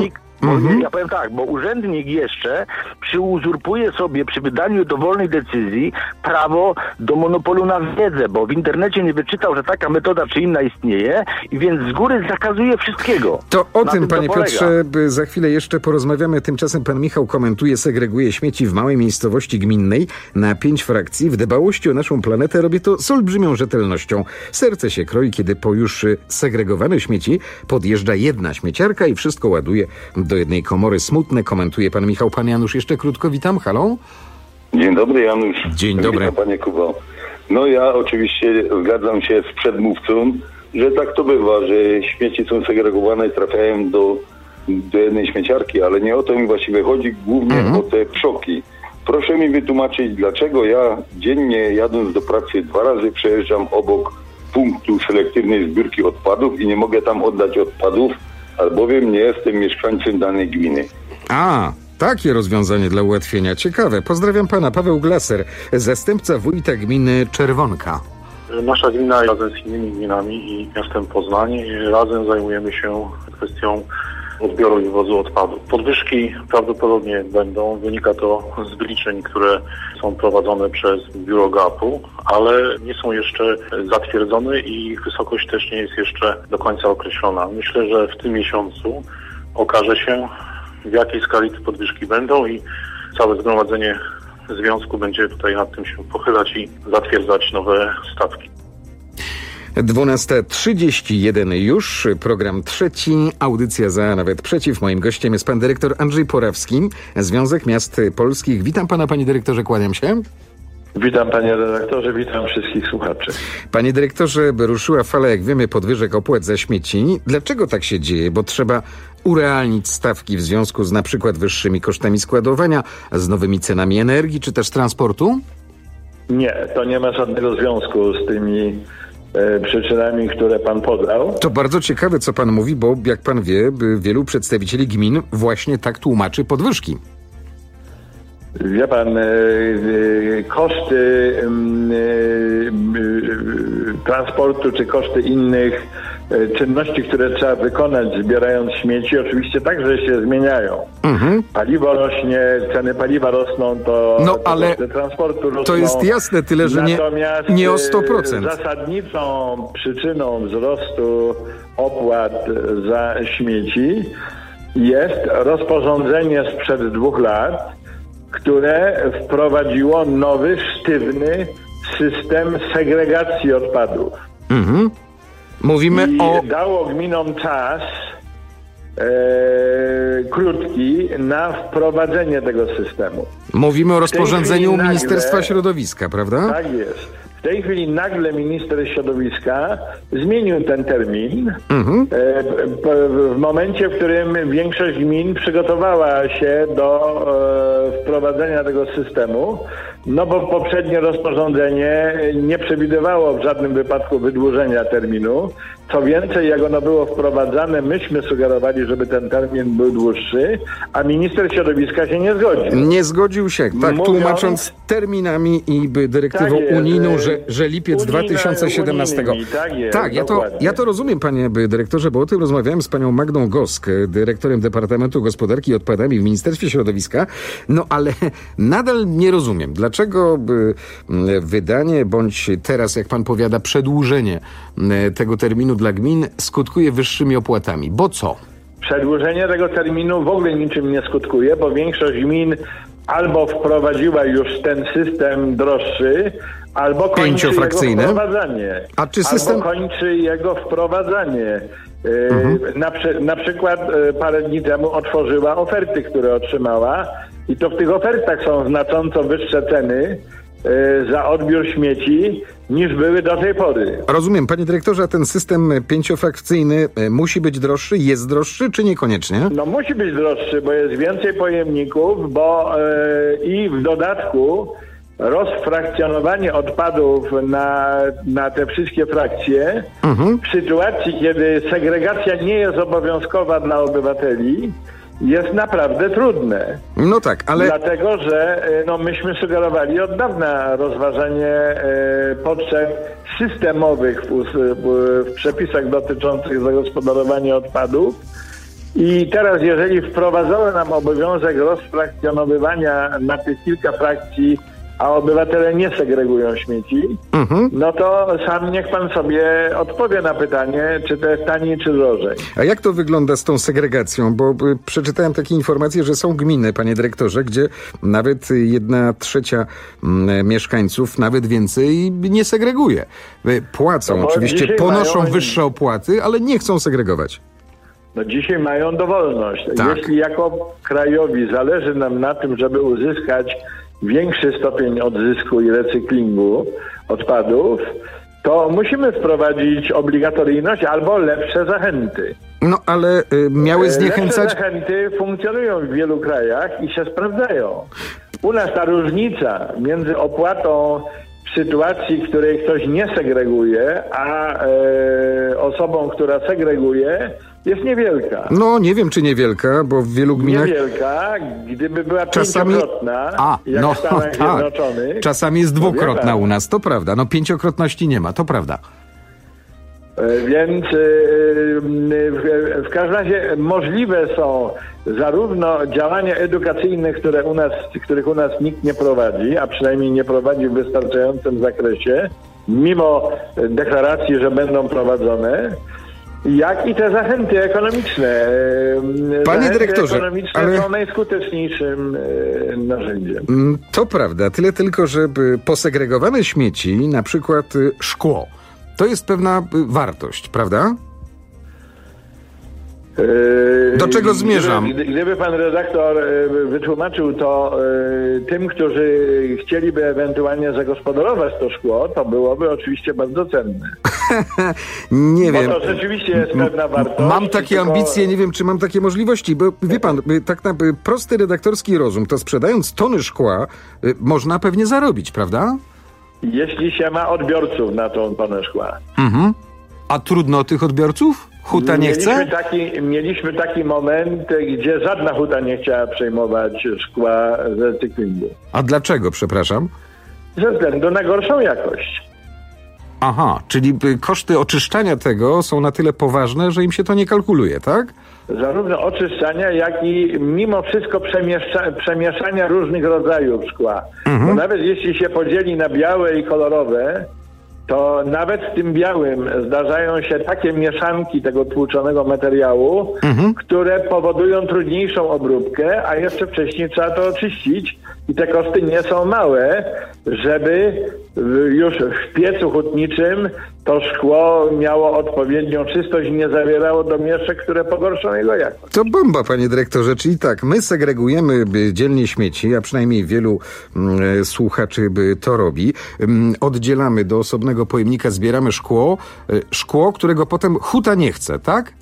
Bo
Mhm.
ja powiem tak, bo urzędnik jeszcze przyuzurpuje sobie przy wydaniu dowolnej decyzji prawo do monopolu na wiedzę, bo w internecie nie wyczytał, że taka metoda czy inna istnieje i więc z góry zakazuje wszystkiego.
To o
Na
tym,
to
panie
polega.
Piotrze, by za chwilę jeszcze porozmawiamy. Tymczasem pan Michał komentuje, segreguje śmieci w małej miejscowości gminnej na pięć frakcji. W dbałości o naszą planetę robię to z olbrzymią rzetelnością. Serce się kroi, kiedy po już segregowane śmieci podjeżdża jedna śmieciarka i wszystko ładuje do jednej komory. Smutne, komentuje pan Michał. Pan Janusz, jeszcze krótko, witam. Halo?
Dzień dobry, Janusz.
Dzień dobry.
Witam, panie Kubo. No ja oczywiście zgadzam się z przedmówcą, że tak to bywa, że śmieci są segregowane i trafiają do, do jednej śmieciarki, ale nie o to mi właściwie chodzi, głównie
Mhm.
o te przoki. Proszę mi wytłumaczyć, dlaczego ja dziennie jadąc do pracy dwa razy przejeżdżam obok punktu selektywnej zbiórki odpadów i nie mogę tam oddać odpadów, albowiem nie jestem mieszkańcem danej gminy.
A, takie rozwiązanie dla ułatwienia. Ciekawe. Pozdrawiam pana. Paweł Glaser, zastępca wójta gminy Czerwonka.
Nasza gmina razem z innymi gminami i miastem Poznań razem zajmujemy się kwestią odbioru i wywozu odpadów. Podwyżki prawdopodobnie będą. Wynika to z wyliczeń, które są prowadzone przez biuro gapu, ale nie są jeszcze zatwierdzone i ich wysokość też nie jest jeszcze do końca określona. Myślę, że w tym miesiącu okaże się, w jakiej skali te podwyżki będą i całe zgromadzenie związku będzie tutaj nad tym się pochylać i zatwierdzać nowe stawki.
dwunasta trzydzieści jeden już, program trzeci, audycja za, a nawet przeciw. Moim gościem jest pan dyrektor Andrzej Porawski, Związek Miast Polskich. Witam pana, panie dyrektorze, kłaniam się.
Witam panie redaktorze, witam wszystkich słuchaczy.
Panie dyrektorze, ruszyła fala, jak wiemy, podwyżek opłat za śmieci. Dlaczego tak się dzieje? Bo trzeba urealnić stawki w związku z na przykład wyższymi kosztami składowania, z nowymi cenami energii, czy też transportu?
Nie, to nie ma żadnego związku z tymi e, przyczynami, które pan podał.
To bardzo ciekawe, co pan mówi, bo jak pan wie, wielu przedstawicieli gmin właśnie tak tłumaczy podwyżki.
Wie pan, e, e, koszty e, e, transportu czy koszty innych e, czynności, które trzeba wykonać zbierając śmieci, oczywiście także się zmieniają.
Mhm.
Paliwo rośnie, ceny paliwa rosną, to,
No,
to
ale
koszty transportu rosną.
to jest jasne, tyle że nie,
Natomiast
nie o sto procent.
zasadniczą przyczyną wzrostu opłat za śmieci jest rozporządzenie sprzed dwóch lat, które wprowadziło nowy, sztywny system segregacji odpadów.
Mhm. Mówimy
I
o...
dało gminom czas e, krótki na wprowadzenie tego systemu.
Mówimy o rozporządzeniu
nagle-
Ministerstwa Środowiska, prawda?
Tak jest. W tej chwili nagle minister środowiska zmienił ten termin
Mhm.
e, p- w momencie, w którym większość gmin przygotowała się do e, wprowadzenia tego systemu, no bo poprzednie rozporządzenie nie przewidywało w żadnym wypadku wydłużenia terminu. Co więcej, jak ono było wprowadzane, myśmy sugerowali, żeby ten termin był dłuższy, a minister środowiska się nie zgodził.
Nie zgodził się, tak,
Mówiąc-
tłumacząc terminami i by dyrektywą
Tak jest,
unijną,
e,
że, że lipiec
unijna-
dwa tysiące siedemnastego.
unijnymi, tak jest,
tak, ja to,
dokładnie.
ja to rozumiem, panie by dyrektorze, bo o tym rozmawiałem z panią Magdą Gosk, dyrektorem Departamentu Gospodarki i Odpadami w Ministerstwie Środowiska, no ale nadal nie rozumiem, dlaczego by wydanie, bądź teraz, jak pan powiada, przedłużenie tego terminu dla gmin skutkuje wyższymi opłatami. Bo co?
Przedłużenie tego terminu w ogóle niczym nie skutkuje, bo większość gmin albo wprowadziła już ten system droższy, albo kończy jego
Pięciofrakcyjny?
wprowadzanie.
A czy system-
Albo kończy jego wprowadzanie. Yy,
Mhm.
na, przy, na przykład yy, parę dni temu otworzyła oferty, które otrzymała i to w tych ofertach są znacząco wyższe ceny yy, za odbiór śmieci niż były do tej pory.
Rozumiem, panie dyrektorze, a ten system pięciofrakcyjny e, musi być droższy, jest droższy, czy niekoniecznie?
No musi być droższy, bo jest więcej pojemników, bo yy, i w dodatku rozfrakcjonowanie odpadów na, na te wszystkie frakcje
Mhm.
w sytuacji, kiedy segregacja nie jest obowiązkowa dla obywateli, jest naprawdę trudne.
No tak, ale...
Dlatego, że e, no, myśmy sugerowali od dawna rozważenie e, potrzeb systemowych w, us- w, w przepisach dotyczących zagospodarowania odpadów I teraz, jeżeli wprowadzono nam obowiązek rozfrakcjonowywania na tych kilka frakcji, a obywatele nie segregują śmieci, mhm. no to sam niech pan sobie odpowie na pytanie, czy to jest taniej, czy drożej.
A jak to wygląda z tą segregacją? Bo y, przeczytałem takie informacje, że są gminy, panie dyrektorze, gdzie nawet jedna trzecia y, mieszkańców, nawet więcej, nie segreguje. Y, płacą
no
oczywiście, ponoszą
mają...
wyższe opłaty, ale nie chcą segregować.
No dzisiaj mają dowolność.
Tak.
Jeśli jako krajowi zależy nam na tym, żeby uzyskać większy stopień odzysku i recyklingu odpadów, to musimy wprowadzić obligatoryjność albo lepsze zachęty.
No ale y, miały zniechęcać...
Lepsze zachęty funkcjonują w wielu krajach i się sprawdzają. U nas ta różnica między opłatą w sytuacji, w której ktoś nie segreguje, a e, osobą, która segreguje, jest niewielka.
No nie wiem, czy niewielka, bo w wielu gminach...
Niewielka, gdyby była
czasami...
pięciokrotna,
A,
jak
no,
w Stanach
tak.
Zjednoczonych.
Czasami jest dwukrotna u nas, to prawda. No pięciokrotności nie ma, to prawda.
Więc w każdym razie możliwe są zarówno działania edukacyjne, które u nas, których u nas nikt nie prowadzi, a przynajmniej nie prowadzi w wystarczającym zakresie, mimo deklaracji, że będą prowadzone, jak i te zachęty ekonomiczne.
Panie
zachęty
dyrektorze,
ekonomiczne
ale...
są najskuteczniejszym narzędziem.
To prawda, tyle tylko, że posegregowane śmieci, na przykład szkło, to jest pewna wartość, prawda? Do czego zmierzam?
Gdyby, gdyby pan redaktor wytłumaczył to tym, którzy chcieliby ewentualnie zagospodarować to szkło, to byłoby oczywiście bardzo cenne.
Nie
bo
wiem.
To rzeczywiście jest pewna wartość.
Mam takie
tylko...
ambicje, nie wiem, czy mam takie możliwości, bo wie pan, tak na prosty redaktorski rozum, to sprzedając tony szkła, można pewnie zarobić, prawda?
Jeśli się ma odbiorców na tą tonę szkła.
Mhm. A trudno tych odbiorców? Huta nie
mieliśmy
chce?
Taki, mieliśmy taki moment, gdzie żadna huta nie chciała przejmować szkła z recyklingu.
A dlaczego, przepraszam?
Ze względu na gorszą jakość.
Aha, czyli koszty oczyszczania tego są na tyle poważne, że im się to nie kalkuluje, tak?
Zarówno oczyszczania, jak i mimo wszystko przemiesza, przemieszania różnych rodzajów szkła. Mhm. Bo nawet jeśli się podzieli na białe i kolorowe, to nawet w tym białym zdarzają się takie mieszanki tego tłuczonego materiału, mhm. które powodują trudniejszą obróbkę, a jeszcze wcześniej trzeba to oczyścić i te koszty nie są małe, żeby już w piecu hutniczym to szkło miało odpowiednią czystość i nie zawierało domieszek, które pogorszą jego jakość.
To bomba, panie dyrektorze, czyli tak, my segregujemy dzielnie śmieci, a przynajmniej wielu mm, słuchaczy by to robi. Mm, oddzielamy do osobnego pojemnika, zbieramy szkło, y, szkło, którego potem huta nie chce, tak?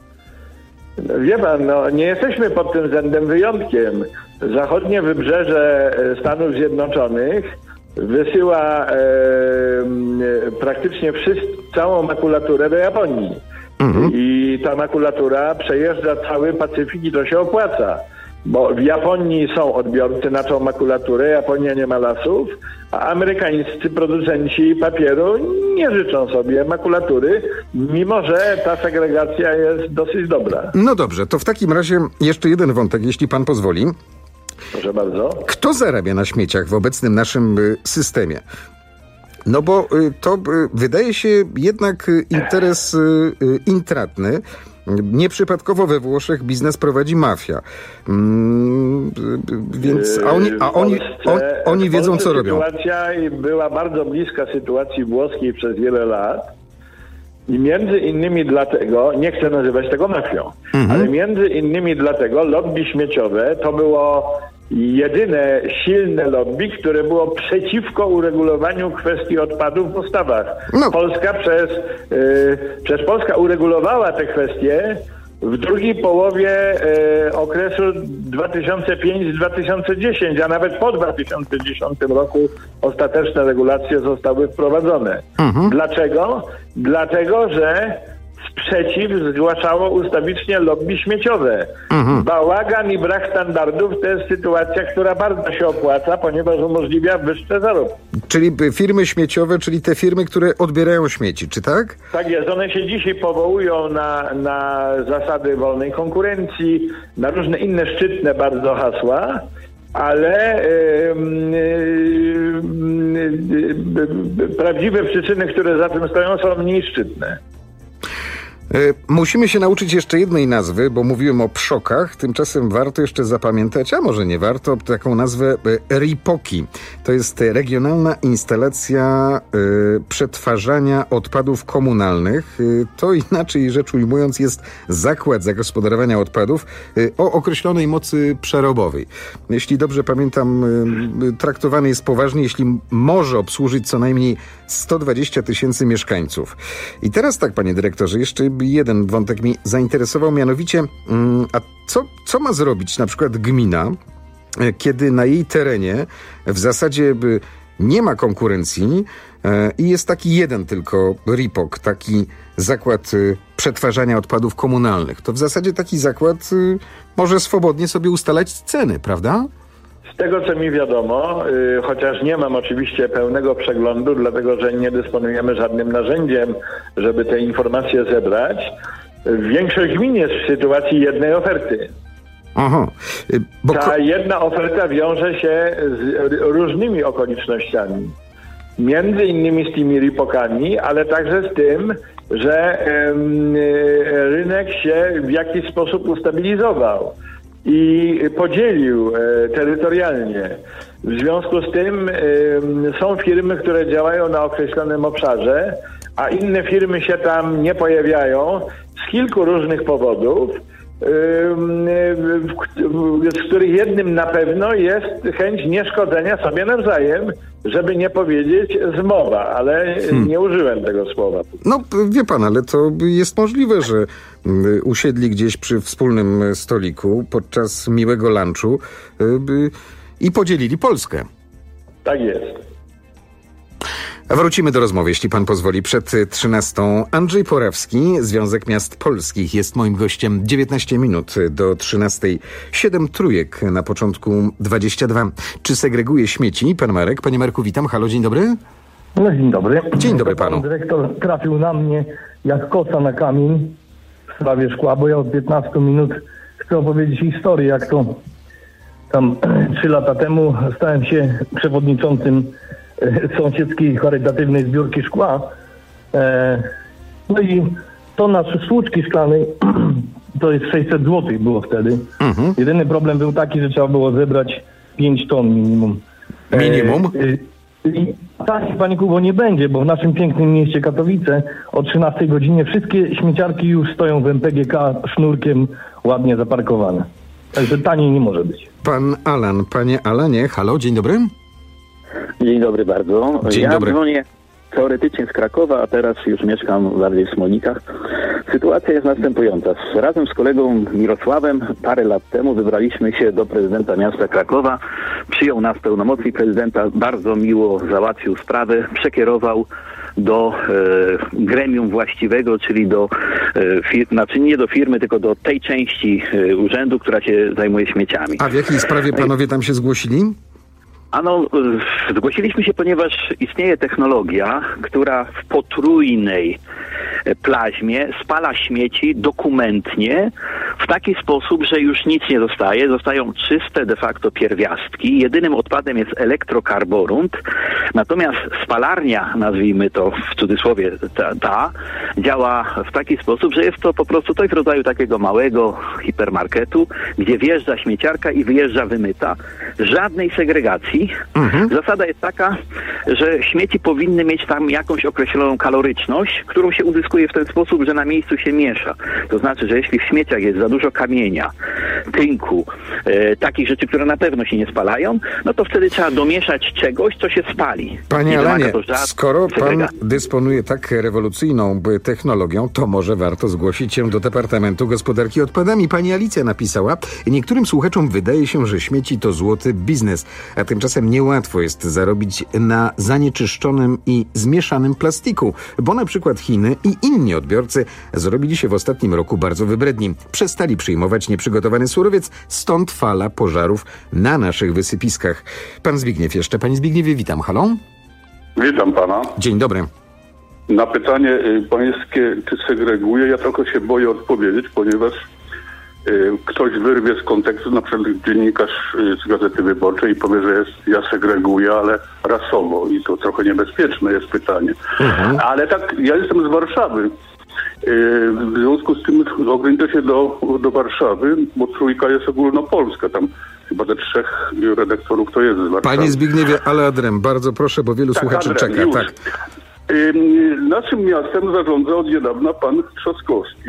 Wie pan, no nie jesteśmy pod tym względem wyjątkiem. Zachodnie wybrzeże Stanów Zjednoczonych wysyła e, praktycznie wszystko, całą makulaturę do Japonii. Mhm. I ta makulatura przejeżdża cały Pacyfik i to się opłaca. Bo w Japonii są odbiorcy na tą makulaturę, Japonia nie ma lasów, a amerykańscy producenci papieru nie życzą sobie makulatury, mimo że ta segregacja jest dosyć dobra.
No dobrze, to w takim razie jeszcze jeden wątek, jeśli pan pozwoli.
Proszę bardzo.
Kto zarabia na śmieciach w obecnym naszym systemie? No bo to wydaje się jednak interes intratny. Nieprzypadkowo we Włoszech biznes prowadzi mafia. Mm, więc, a oni, a oni, on, oni wiedzą, co robią.
Sytuacja była bardzo bliska sytuacji włoskiej przez wiele lat. I między innymi dlatego, nie chcę nazywać tego mafią, mhm. ale między innymi dlatego lobby śmieciowe to było jedyne silne lobby, które było przeciwko uregulowaniu kwestii odpadów w dostawach. No. Polska przez, y, przez Polska uregulowała te kwestie w drugiej połowie y, okresu dwa tysiące piąty do dwa tysiące dziesiątego, a nawet po dwa tysiące dziesiątym roku ostateczne regulacje zostały wprowadzone. Mhm. Dlaczego? Dlatego, że sprzeciw zgłaszało ustawicznie lobby śmieciowe. Mhm. Bałagan i brak standardów to jest sytuacja, która bardzo się opłaca, ponieważ umożliwia wyższe zarobki.
Czyli firmy śmieciowe, czyli te firmy, które odbierają śmieci, czy tak?
Tak jest. One się dzisiaj powołują na, na zasady wolnej konkurencji, na różne inne szczytne bardzo hasła, ale yy, yy, yy, prawdziwe przyczyny, które za tym stoją, są mniej szczytne.
Musimy się nauczyć jeszcze jednej nazwy, bo mówiłem o pszokach. Tymczasem warto jeszcze zapamiętać, a może nie warto, taką nazwę RIPOKI. To jest Regionalna Instalacja y, Przetwarzania Odpadów Komunalnych. Y, to inaczej rzecz ujmując jest zakład zagospodarowania odpadów y, o określonej mocy przerobowej. Jeśli dobrze pamiętam, y, traktowany jest poważnie, jeśli może obsłużyć co najmniej sto dwadzieścia tysięcy mieszkańców. I teraz tak, panie dyrektorze, jeszcze jeden wątek mi zainteresował, mianowicie, a co, co ma zrobić na przykład gmina, kiedy na jej terenie w zasadzie nie ma konkurencji i jest taki jeden tylko RIPOK, taki zakład przetwarzania odpadów komunalnych. To w zasadzie taki zakład może swobodnie sobie ustalać ceny, prawda?
Z tego, co mi wiadomo, yy, chociaż nie mam oczywiście pełnego przeglądu, dlatego że nie dysponujemy żadnym narzędziem, żeby te informacje zebrać, większość gmin jest w sytuacji jednej oferty.
Aha.
Bo... Ta jedna oferta wiąże się z różnymi okolicznościami. Między innymi z tymi ripokami, ale także z tym, że yy, rynek się w jakiś sposób ustabilizował i podzielił e, terytorialnie. W związku z tym e, są firmy, które działają na określonym obszarze, a inne firmy się tam nie pojawiają z kilku różnych powodów, e, z których jednym na pewno jest chęć nieszkodzenia sobie nawzajem, żeby nie powiedzieć zmowa, ale hmm. nie użyłem tego słowa.
No wie pan, ale to jest możliwe, że usiedli gdzieś przy wspólnym stoliku podczas miłego lunchu i podzielili Polskę.
Tak jest.
Wrócimy do rozmowy, jeśli pan pozwoli. Przed trzynastą Andrzej Porawski, Związek Miast Polskich, jest moim gościem. dziewiętnaście minut do trzynastej. Siedem trójek na początku dwadzieścia dwa. Czy segreguje śmieci? Pan Marek. Panie Marku, witam. Halo, dzień dobry.
No, dzień dobry.
Dzień dobry panu.
Pan dyrektor trafił na mnie jak kosa na kamień w sprawie szkła, bo ja od piętnastu minut chcę opowiedzieć historię, jak to tam trzy lata temu stałem się przewodniczącym sąsiedzkiej charytatywnej zbiórki szkła. E, no i to na sztuczki szklanej to jest sześćset złotych było wtedy. Mhm. Jedyny problem był taki, że trzeba było zebrać pięć ton minimum.
Minimum?
E, I tak, panie Kubo, nie będzie, bo w naszym pięknym mieście Katowice o trzynastej godzinie wszystkie śmieciarki już stoją w M P G K sznurkiem ładnie zaparkowane. Także taniej nie może być.
Pan Alan, panie Alanie, halo, dzień dobry.
Dzień dobry bardzo.
Dzień
ja
dobry.
dzwonię teoretycznie z Krakowa, a teraz już mieszkam bardziej w Smolnikach. Sytuacja jest następująca. Razem z kolegą Mirosławem parę lat temu wybraliśmy się do prezydenta miasta Krakowa. Przyjął nas pełnomocnik prezydenta, bardzo miło załatwił sprawę, przekierował do e, gremium właściwego, czyli do e, fir- znaczy nie do firmy, tylko do tej części e, urzędu, która się zajmuje śmieciami.
A w jakiej sprawie panowie tam się zgłosili?
Ano, zgłosiliśmy się, ponieważ istnieje technologia, która w potrójnej plaźmie spala śmieci dokumentnie w taki sposób, że już nic nie zostaje. Zostają czyste de facto pierwiastki. Jedynym odpadem jest elektrokarborunt. Natomiast spalarnia, nazwijmy to w cudzysłowie ta, ta, działa w taki sposób, że jest to po prostu coś w rodzaju takiego małego hipermarketu, gdzie wjeżdża śmieciarka i wyjeżdża wymyta. Żadnej segregacji. Mhm. Zasada jest taka, że śmieci powinny mieć tam jakąś określoną kaloryczność, którą się uzyskuje w ten sposób, że na miejscu się miesza. To znaczy, że jeśli w śmieciach jest za dużo kamienia, tynku, e, takich rzeczy, które na pewno się nie spalają, no to wtedy trzeba domieszać czegoś, co się spali.
Panie Alanie, skoro pan dysponuje tak rewolucyjną technologią, to może warto zgłosić się do Departamentu Gospodarki Odpadami. Pani Alicja napisała, niektórym słuchaczom wydaje się, że śmieci to złoty biznes, a tymczasem niełatwo jest zarobić na zanieczyszczonym i zmieszanym plastiku, bo na przykład Chiny i inni odbiorcy zrobili się w ostatnim roku bardzo wybredni. Przestali przyjmować nieprzygotowany surowiec, stąd fala pożarów na naszych wysypiskach. Pan Zbigniew jeszcze. Panie Zbigniewie, witam. Halo?
Witam pana.
Dzień dobry.
Na pytanie y, pańskie, czy segreguje, ja trochę się boję odpowiedzieć, ponieważ y, ktoś wyrwie z kontekstu, na przykład dziennikarz y, z Gazety Wyborczej i powie, że jest, ja segreguję, ale rasowo i to trochę niebezpieczne jest pytanie. Mhm. Ale tak, ja jestem z Warszawy. Y, w związku z tym ograniczę się do, do Warszawy, bo Trójka jest ogólnopolska, tam chyba ze trzech redaktorów to jest z Warszawy.
Panie Zbigniewie, ale adrem, bardzo proszę, bo wielu
tak,
słuchaczy
adrem,
czeka.
Już.
Tak.
Naszym miastem zarządza od niedawna pan Trzaskowski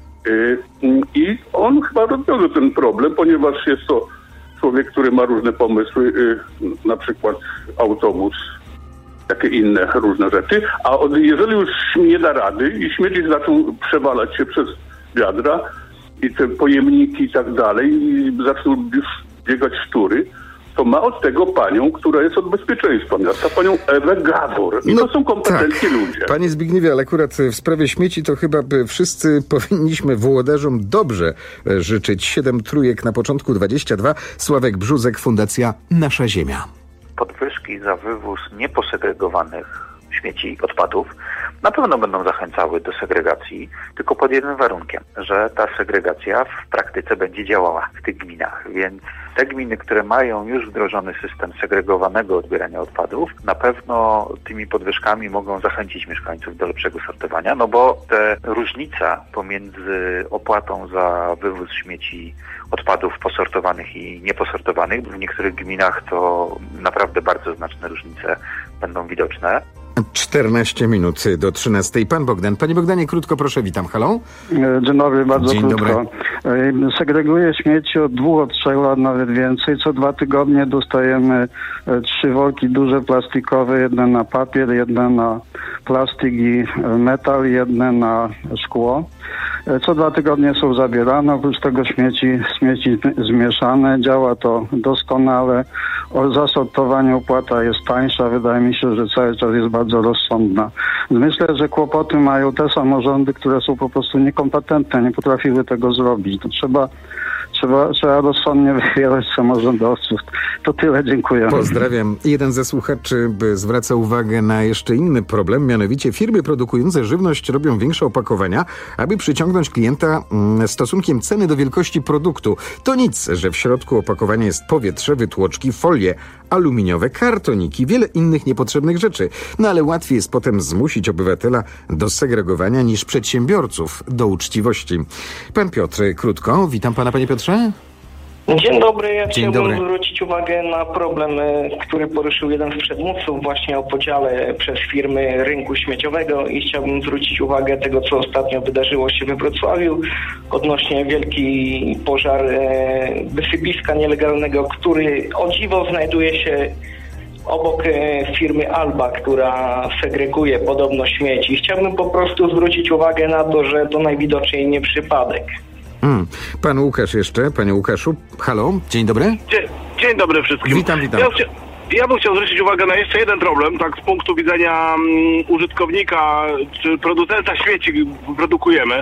i on chyba rozwiąże ten problem, ponieważ jest to człowiek, który ma różne pomysły, na przykład autobus, takie inne różne rzeczy, a jeżeli już nie da rady i śmieci zaczną przewalać się przez wiadra i te pojemniki i tak dalej i zaczną już biegać szczury, to ma od tego panią, która jest od bezpieczeństwa miasta, panią Ewę Gawor. I no, to są kompetentni tak. ludzie.
Panie Zbigniewie, ale akurat w sprawie śmieci to chyba wszyscy powinniśmy włodarzom dobrze życzyć. Siedem trójek na początku, dwadzieścia dwa. Sławek Brzuzek, Fundacja Nasza Ziemia.
Podwyżki za wywóz nieposegregowanych śmieci, odpadów na pewno będą zachęcały do segregacji, tylko pod jednym warunkiem, że ta segregacja w praktyce będzie działała w tych gminach, więc te gminy, które mają już wdrożony system segregowanego odbierania odpadów, na pewno tymi podwyżkami mogą zachęcić mieszkańców do lepszego sortowania, no bo te różnica pomiędzy opłatą za wywóz śmieci, odpadów posortowanych i nieposortowanych, w niektórych gminach to naprawdę bardzo znaczne różnice będą widoczne.
czternaście minut do trzynastej. Pan Bogdan. Panie Bogdanie, krótko proszę, witam. Halo?
Dzień dobry, bardzo
Dzień
krótko. Dobry. Segreguję śmieci od dwóch, od trzech lat, nawet więcej. Co dwa tygodnie dostajemy trzy worki duże plastikowe, jedne na papier, jedne na plastik i metal, jedne na szkło. Co dwa tygodnie są zabierane, oprócz tego śmieci, śmieci zmieszane. Działa to doskonale. O zasortowanie opłata jest tańsza. Wydaje mi się, że cały czas jest bardzo rozsądna. Myślę, że kłopoty mają te samorządy, które są po prostu niekompetentne, nie potrafiły tego zrobić. To trzeba, trzeba, trzeba rozsądnie wybierać samorządowców. To tyle, dziękuję.
Pozdrawiam. Jeden ze słuchaczy zwraca uwagę na jeszcze inny problem, mianowicie firmy produkujące żywność robią większe opakowania, aby przyciągnąć klienta stosunkiem ceny do wielkości produktu. To nic, że w środku opakowania jest powietrze, wytłoczki, folie aluminiowe, kartoniki, wiele innych niepotrzebnych rzeczy. No ale łatwiej jest potem zmusić obywatela do segregowania niż przedsiębiorców do uczciwości. Pan Piotr, krótko. Witam pana, panie Piotrze.
Dzień dobry. Ja
Dzień
chciałbym
dobry.
zwrócić uwagę na problem, który poruszył jeden z przedmówców, właśnie o podziale przez firmy rynku śmieciowego i chciałbym zwrócić uwagę tego, co ostatnio wydarzyło się we Wrocławiu odnośnie wielki pożar wysypiska nielegalnego, który o dziwo znajduje się obok firmy Alba, która segreguje podobno śmieci. Chciałbym po prostu zwrócić uwagę na to, że to najwidoczniej nie przypadek.
Hmm. Pan Łukasz jeszcze. Panie Łukaszu, halo, dzień dobry.
Dzień, dzień dobry wszystkim.
Witam, witam.
Ja, chcia, ja bym chciał zwrócić uwagę na jeszcze jeden problem, tak z punktu widzenia um, użytkownika czy producenta śmieci produkujemy.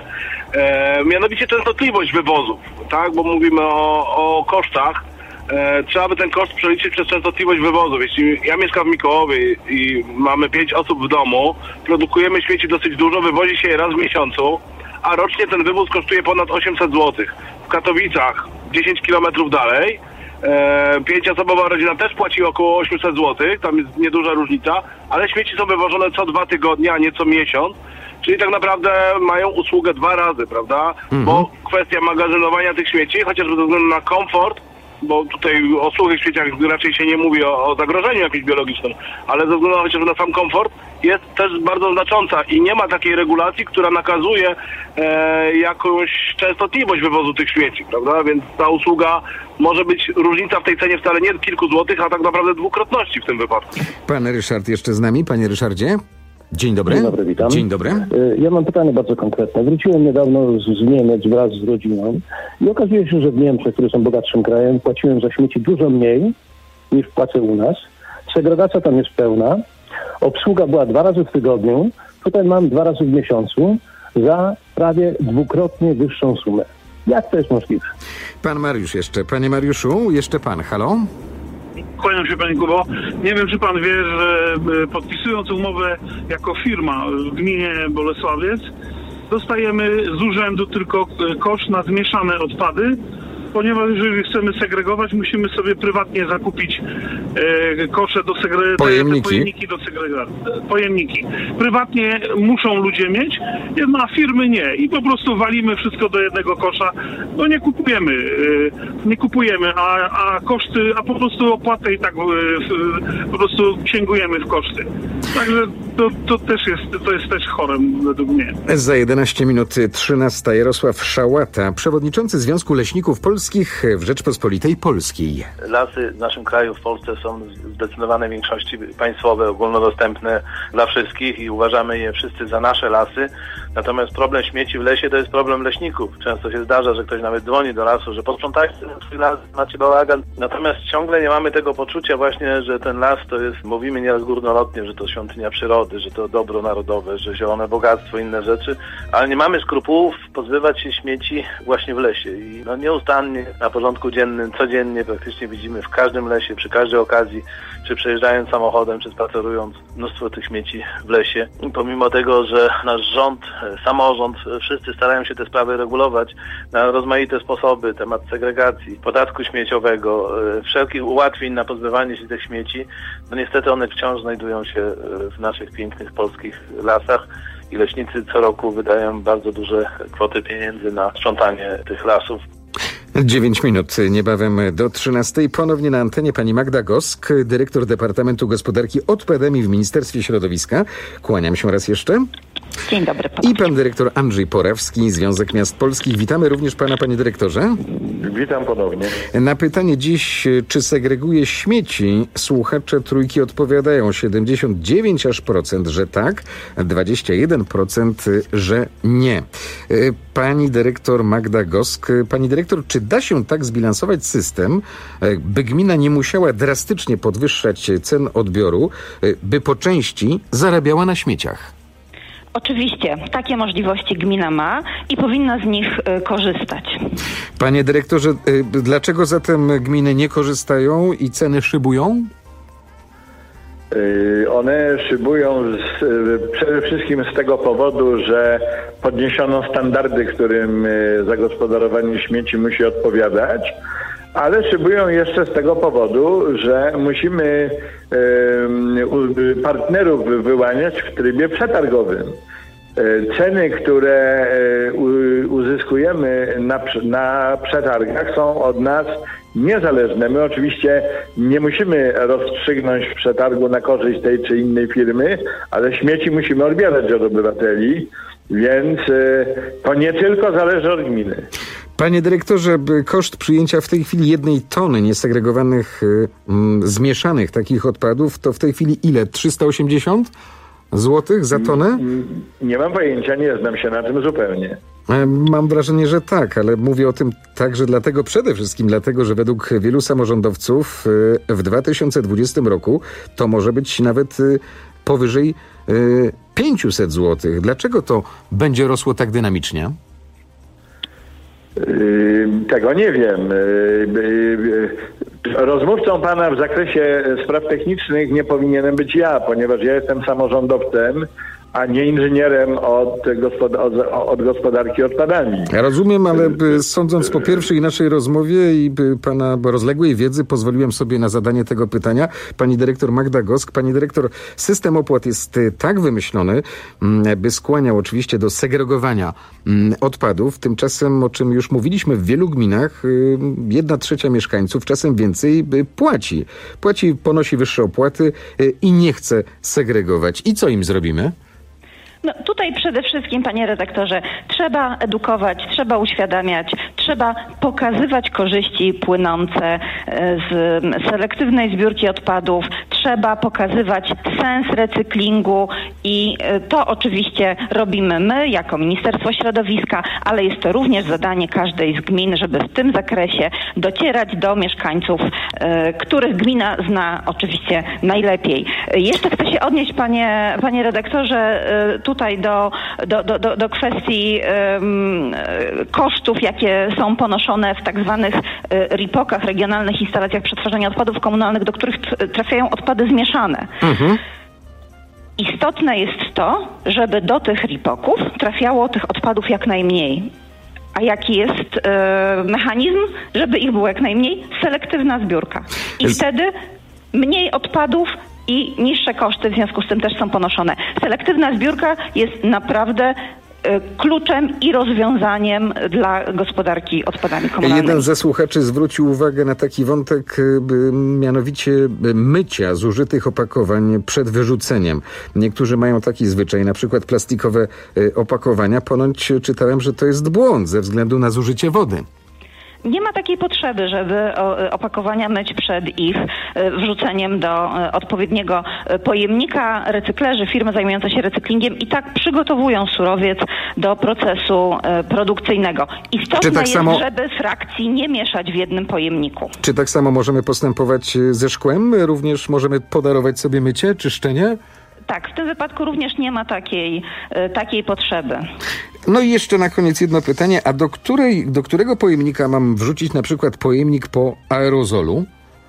E, mianowicie częstotliwość wywozów, tak, bo mówimy o, o kosztach. E, trzeba by ten koszt przeliczyć przez częstotliwość wywozów. Jeśli ja mieszkam w Mikołowie i, i mamy pięć osób w domu, produkujemy śmieci dosyć dużo, wywozi się je raz w miesiącu, a rocznie ten wywóz kosztuje ponad osiemset złotych. W Katowicach, dziesięć kilometrów dalej, e, pięcioosobowa rodzina też płaci około osiemset złotych, tam jest nieduża różnica, ale śmieci są wywożone co dwa tygodnie, a nie co miesiąc, czyli tak naprawdę mają usługę dwa razy, prawda? Mhm. Bo kwestia magazynowania tych śmieci, chociażby ze względu na komfort,
bo tutaj o suchych śmieciach raczej się nie mówi o, o zagrożeniu jakimś biologicznym, ale ze względu na, na sam komfort jest też bardzo znacząca i nie ma takiej regulacji, która nakazuje e, jakąś częstotliwość wywozu tych śmieci, prawda? Więc ta usługa może być, różnica w tej cenie wcale nie kilku złotych, a tak naprawdę dwukrotności w tym wypadku.
Pan Ryszard jeszcze z nami. Panie Ryszardzie? Dzień dobry.
Dzień dobry, witam.
Dzień dobry.
Ja mam pytanie bardzo konkretne. Wróciłem niedawno z, z Niemiec wraz z rodziną i okazuje się, że w Niemczech, które są bogatszym krajem, płaciłem za śmieci dużo mniej niż płacę u nas. Segregacja tam jest pełna. Obsługa była dwa razy w tygodniu. Tutaj mam dwa razy w miesiącu za prawie dwukrotnie wyższą sumę. Jak to jest możliwe?
Pan Mariusz jeszcze. Panie Mariuszu, jeszcze pan. Halo?
Kłaniam się, Panie Kubo. Nie wiem, czy Pan wie, że podpisując umowę jako firma w gminie Bolesławiec, dostajemy z urzędu tylko koszt na zmieszane odpady, ponieważ jeżeli chcemy segregować, musimy sobie prywatnie zakupić e, kosze do segregacji.
Pojemniki.
Pojemniki do segregacji. Pojemniki. Prywatnie muszą ludzie mieć, a firmy nie. I po prostu walimy wszystko do jednego kosza, bo nie kupujemy, e, nie kupujemy, a, a koszty, a po prostu opłatę i tak e, w, po prostu księgujemy w koszty. Także to, to też jest, to jest też chore według mnie.
Za jedenaście minut trzynasta. Jarosław Szałata, przewodniczący Związku Leśników Polskich w Rzeczpospolitej Polskiej.
Lasy w naszym kraju, w Polsce są w zdecydowanej większości państwowe, ogólnodostępne dla wszystkich i uważamy je wszyscy za nasze lasy. Natomiast problem śmieci w lesie to jest problem leśników. Często się zdarza, że ktoś nawet dzwoni do lasu, że posprzątajcie swój las, macie bałagan. Natomiast ciągle nie mamy tego poczucia właśnie, że ten las to jest, mówimy nieraz górnolotnie, że to świątynia przyrody, że to dobro narodowe, że zielone bogactwo, inne rzeczy, ale nie mamy skrupułów pozbywać się śmieci właśnie w lesie. I no nieustannie na porządku dziennym, codziennie praktycznie widzimy w każdym lesie, przy każdej okazji, czy przejeżdżając samochodem, czy spacerując, mnóstwo tych śmieci w lesie. I pomimo tego, że nasz rząd, samorząd, wszyscy starają się te sprawy regulować na rozmaite sposoby, temat segregacji, podatku śmieciowego, wszelkich ułatwień na pozbywanie się tych śmieci, no niestety one wciąż znajdują się w naszych pięknych polskich lasach i leśnicy co roku wydają bardzo duże kwoty pieniędzy na sprzątanie tych lasów.
dziewięć minut, niebawem do trzynastej. Ponownie na antenie pani Magda Gosk, dyrektor Departamentu Gospodarki Odpadami w Ministerstwie Środowiska. Kłaniam się raz jeszcze.
Dzień dobry. Panu.
I pan dyrektor Andrzej Porawski, Związek Miast Polskich. Witamy również pana, panie dyrektorze.
Witam ponownie.
Na pytanie dziś, czy segreguje śmieci, słuchacze Trójki odpowiadają siedemdziesiąt dziewięć aż procent, że tak, dwadzieścia jeden procent, że nie. Pani dyrektor Magda Gosk. Pani dyrektor, czy da się tak zbilansować system, by gmina nie musiała drastycznie podwyższać cen odbioru, by po części zarabiała na śmieciach?
Oczywiście, takie możliwości gmina ma i powinna z nich y, korzystać.
Panie dyrektorze, y, dlaczego zatem gminy nie korzystają i ceny szybują?
Yy, one szybują z, y, przede wszystkim z tego powodu, że podniesiono standardy, którym y, zagospodarowanie śmieci musi odpowiadać. Ale szybują jeszcze z tego powodu, że musimy y, partnerów wyłaniać w trybie przetargowym. Y, ceny, które y, uzyskujemy na, na przetargach, są od nas niezależne. My oczywiście nie musimy rozstrzygnąć w przetargu na korzyść tej czy innej firmy, ale śmieci musimy odbierać od obywateli, więc y, to nie tylko zależy od gminy.
Panie dyrektorze, koszt przyjęcia w tej chwili jednej tony niesegregowanych, mm, zmieszanych takich odpadów to w tej chwili ile? trzysta osiemdziesiąt złotych za tonę?
Nie mam pojęcia, nie znam się na tym zupełnie.
Mam wrażenie, że tak, ale mówię o tym także dlatego, przede wszystkim dlatego, że według wielu samorządowców w dwa tysiące dwudziestym roku to może być nawet powyżej pięćset złotych. Dlaczego to będzie rosło tak dynamicznie?
Tego nie wiem. Rozmówcą pana w zakresie spraw technicznych nie powinienem być ja, ponieważ ja jestem samorządowcem, a nie inżynierem od, gospod- od, od gospodarki odpadami.
Ja rozumiem, ale sądząc po pierwszej naszej rozmowie i pana rozległej wiedzy, pozwoliłem sobie na zadanie tego pytania. Pani dyrektor Magda Gosk. Pani dyrektor, system opłat jest tak wymyślony, by skłaniał oczywiście do segregowania odpadów. Tymczasem, o czym już mówiliśmy, w wielu gminach jedna trzecia mieszkańców, czasem więcej, płaci. Płaci, ponosi wyższe opłaty i nie chce segregować. I co im zrobimy?
No, tutaj przede wszystkim, panie redaktorze, trzeba edukować, trzeba uświadamiać, trzeba pokazywać korzyści płynące z selektywnej zbiórki odpadów, trzeba pokazywać sens recyklingu i to oczywiście robimy my jako Ministerstwo Środowiska, ale jest to również zadanie każdej z gmin, żeby w tym zakresie docierać do mieszkańców, których gmina zna oczywiście najlepiej. Jeszcze chcę się odnieść, panie, panie redaktorze, tutaj do, do, do, do kwestii um, kosztów, jakie są ponoszone w tak zwanych ripokach, regionalnych instalacjach przetwarzania odpadów komunalnych, do których trafiają odpady zmieszane. Mhm. Istotne jest to, żeby do tych ripoków trafiało tych odpadów jak najmniej. A jaki jest e, mechanizm, żeby ich było jak najmniej? Selektywna zbiórka. I jest... wtedy mniej odpadów i niższe koszty w związku z tym też są ponoszone. Selektywna zbiórka jest naprawdę kluczem i rozwiązaniem dla gospodarki odpadami komunalnymi.
Jeden ze słuchaczy zwrócił uwagę na taki wątek, mianowicie mycia zużytych opakowań przed wyrzuceniem. Niektórzy mają taki zwyczaj, na przykład plastikowe opakowania. Ponoć czytałem, że to jest błąd ze względu na zużycie wody.
Nie ma takiej potrzeby, żeby opakowania myć przed ich wrzuceniem do odpowiedniego pojemnika. Recyklerzy, firmy zajmujące się recyklingiem i tak przygotowują surowiec do procesu produkcyjnego. Istotne tak jest, samo... żeby frakcji nie mieszać w jednym pojemniku.
Czy tak samo możemy postępować ze szkłem? Również możemy podarować sobie mycie, czyszczenie?
Tak, w tym wypadku również nie ma takiej, takiej potrzeby.
No i jeszcze na koniec jedno pytanie, a do której, do którego pojemnika mam wrzucić na przykład pojemnik po aerozolu?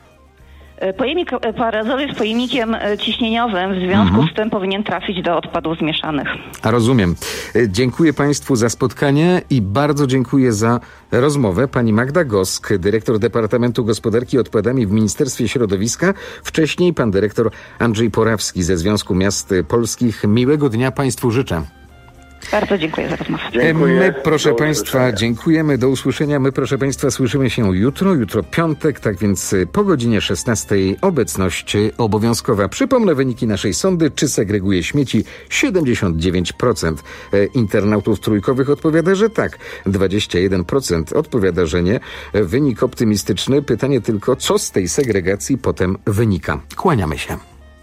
Pojemnik po aerozolu jest pojemnikiem ciśnieniowym, w związku mhm. z tym powinien trafić do odpadów zmieszanych.
A rozumiem. Dziękuję Państwu za spotkanie i bardzo dziękuję za rozmowę. Pani Magda Gosk, dyrektor Departamentu Gospodarki Odpadami w Ministerstwie Środowiska. Wcześniej pan dyrektor Andrzej Porawski ze Związku Miast Polskich. Miłego dnia Państwu życzę.
Bardzo dziękuję za rozmowę.
Dziękuję. My, proszę Państwa, dziękujemy. Do usłyszenia. My, proszę Państwa, słyszymy się jutro. Jutro piątek, tak więc po godzinie szesnastej obecność obowiązkowa. Przypomnę wyniki naszej sondy. Czy segreguje śmieci? siedemdziesiąt dziewięć procent internautów trójkowych odpowiada, że tak. dwadzieścia jeden procent odpowiada, że nie. Wynik optymistyczny. Pytanie tylko, co z tej segregacji potem wynika. Kłaniamy się.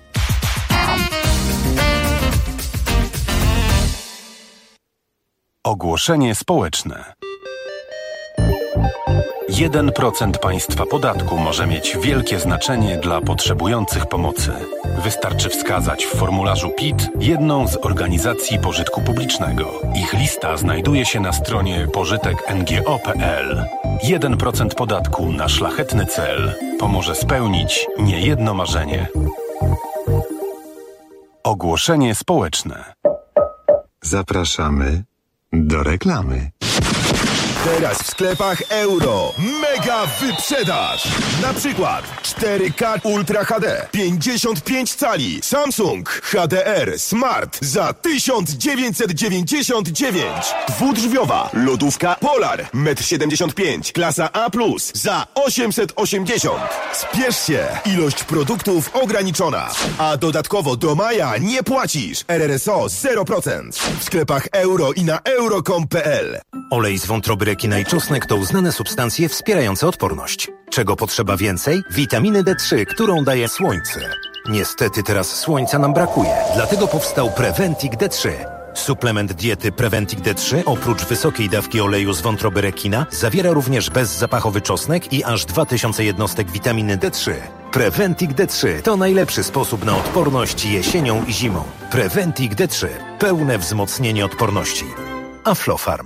Ogłoszenie społeczne. jeden procent państwa podatku może mieć wielkie znaczenie dla potrzebujących pomocy. Wystarczy wskazać w formularzu P I T jedną z organizacji pożytku publicznego. Ich lista znajduje się na stronie pożytek n g o kropka p l. jeden procent podatku na szlachetny cel pomoże spełnić niejedno marzenie. Ogłoszenie społeczne.
Zapraszamy do reklamy.
Teraz w sklepach Euro mega wyprzedaż. Na przykład cztery K Ultra H D pięćdziesiąt pięć cali Samsung H D R Smart za tysiąc dziewięćset dziewięćdziesiąt dziewięć. Dwudrzwiowa lodówka Polar metr siedemdziesiąt pięć klasa A plus za osiemset osiemdziesiąt. Spiesz się, ilość produktów ograniczona. A dodatkowo do maja nie płacisz. R R S O zero procent. W sklepach Euro i na euro kropka com kropka p l.
Olej z wątroby rekina i czosnek to uznane substancje wspierające odporność. Czego potrzeba więcej? Witaminy D trzy, którą daje słońce. Niestety teraz słońca nam brakuje, dlatego powstał Preventic D trzy. Suplement diety Preventic D trzy oprócz wysokiej dawki oleju z wątroby rekina zawiera również bezzapachowy czosnek i aż dwa tysiące jednostek witaminy D trzy. Preventic D trzy to najlepszy sposób na odporność jesienią i zimą. Preventic D trzy. Pełne wzmocnienie odporności. Aflofarm.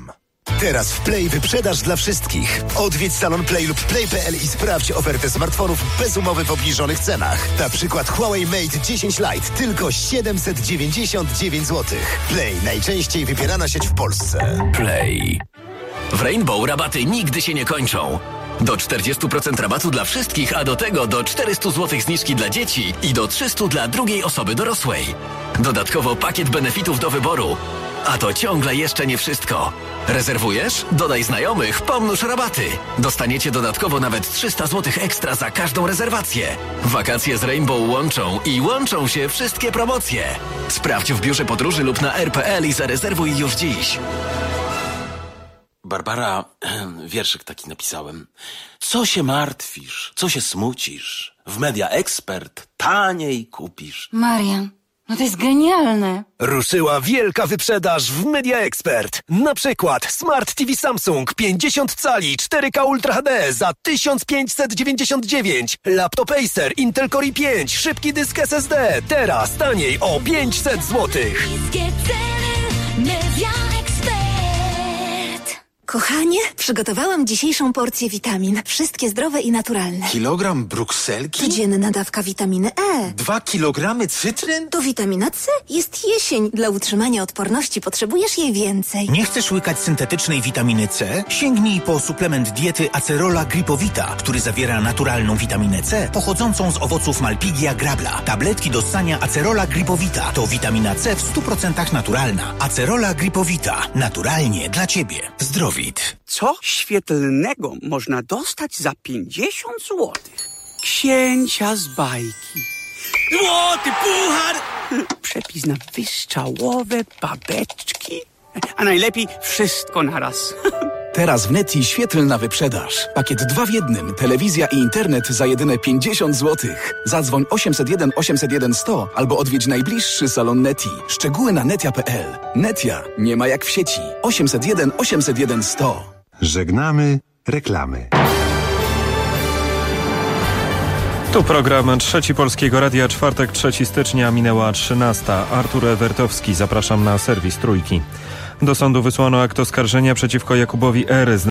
Teraz w Play wyprzedaż dla wszystkich. Odwiedź salon Play lub play kropka p l i sprawdź ofertę smartfonów bez umowy w obniżonych cenach. Na przykład Huawei Mate dziesięć Lite tylko siedemset dziewięćdziesiąt dziewięć złotych. Play, najczęściej wybierana sieć w Polsce.
Play. W Rainbow rabaty nigdy się nie kończą. Do czterdzieści procent rabatu dla wszystkich, a do tego do czterysta złotych zniżki dla dzieci i do trzysta dla drugiej osoby dorosłej. Dodatkowo pakiet benefitów do wyboru. A to ciągle jeszcze nie wszystko. Rezerwujesz? Dodaj znajomych, pomnóż rabaty. Dostaniecie dodatkowo nawet trzysta złotych ekstra za każdą rezerwację. Wakacje z Rainbow łączą i łączą się wszystkie promocje. Sprawdź w biurze podróży lub na r kropka p l i zarezerwuj już dziś.
Barbara, wierszyk taki napisałem. Co się martwisz? Co się smucisz? W Media Expert taniej kupisz.
Marian, no to jest genialne.
Ruszyła wielka wyprzedaż w Media Expert. Na przykład Smart T V Samsung pięćdziesiąt cali cztery K Ultra H D za tysiąc pięćset dziewięćdziesiąt dziewięć. Laptop Acer Intel Core i pięć, szybki dysk S S D. Teraz taniej o pięćset złotych.
Kochanie, przygotowałam dzisiejszą porcję witamin. Wszystkie zdrowe i naturalne.
Kilogram brukselki?
Codzienna dawka witaminy E.
Dwa kilogramy cytryn?
To witamina C. Jest jesień. Dla utrzymania odporności potrzebujesz jej więcej.
Nie chcesz łykać syntetycznej witaminy C? Sięgnij po suplement diety Acerola Gripowita, który zawiera naturalną witaminę C pochodzącą z owoców Malpighia grabla. Tabletki do ssania Acerola Gripowita to witamina C w stu procentach naturalna. Acerola Gripowita. Naturalnie dla Ciebie. Zdrowie.
Co świetlnego można dostać za pięćdziesiąt złotych? Księcia z bajki. Złoty puchar! Przepis na wystrzałowe babeczki. A najlepiej wszystko naraz.
Teraz w Neti świetlna wyprzedaż. Pakiet dwa w jednym. Telewizja i internet za jedyne pięćdziesiąt złotych. Zadzwoń osiemset jeden osiemset jeden sto albo odwiedź najbliższy salon Neti. Szczegóły na netia kropka p l. Netia nie ma jak w sieci. osiemset jeden osiemset jeden sto.
Żegnamy reklamy.
Tu program Trzeci Polskiego Radia, czwartek, trzeciego stycznia, minęła trzynasta. Artur Ewertowski, zapraszam na serwis Trójki. Do sądu wysłano akt oskarżenia przeciwko Jakubowi R.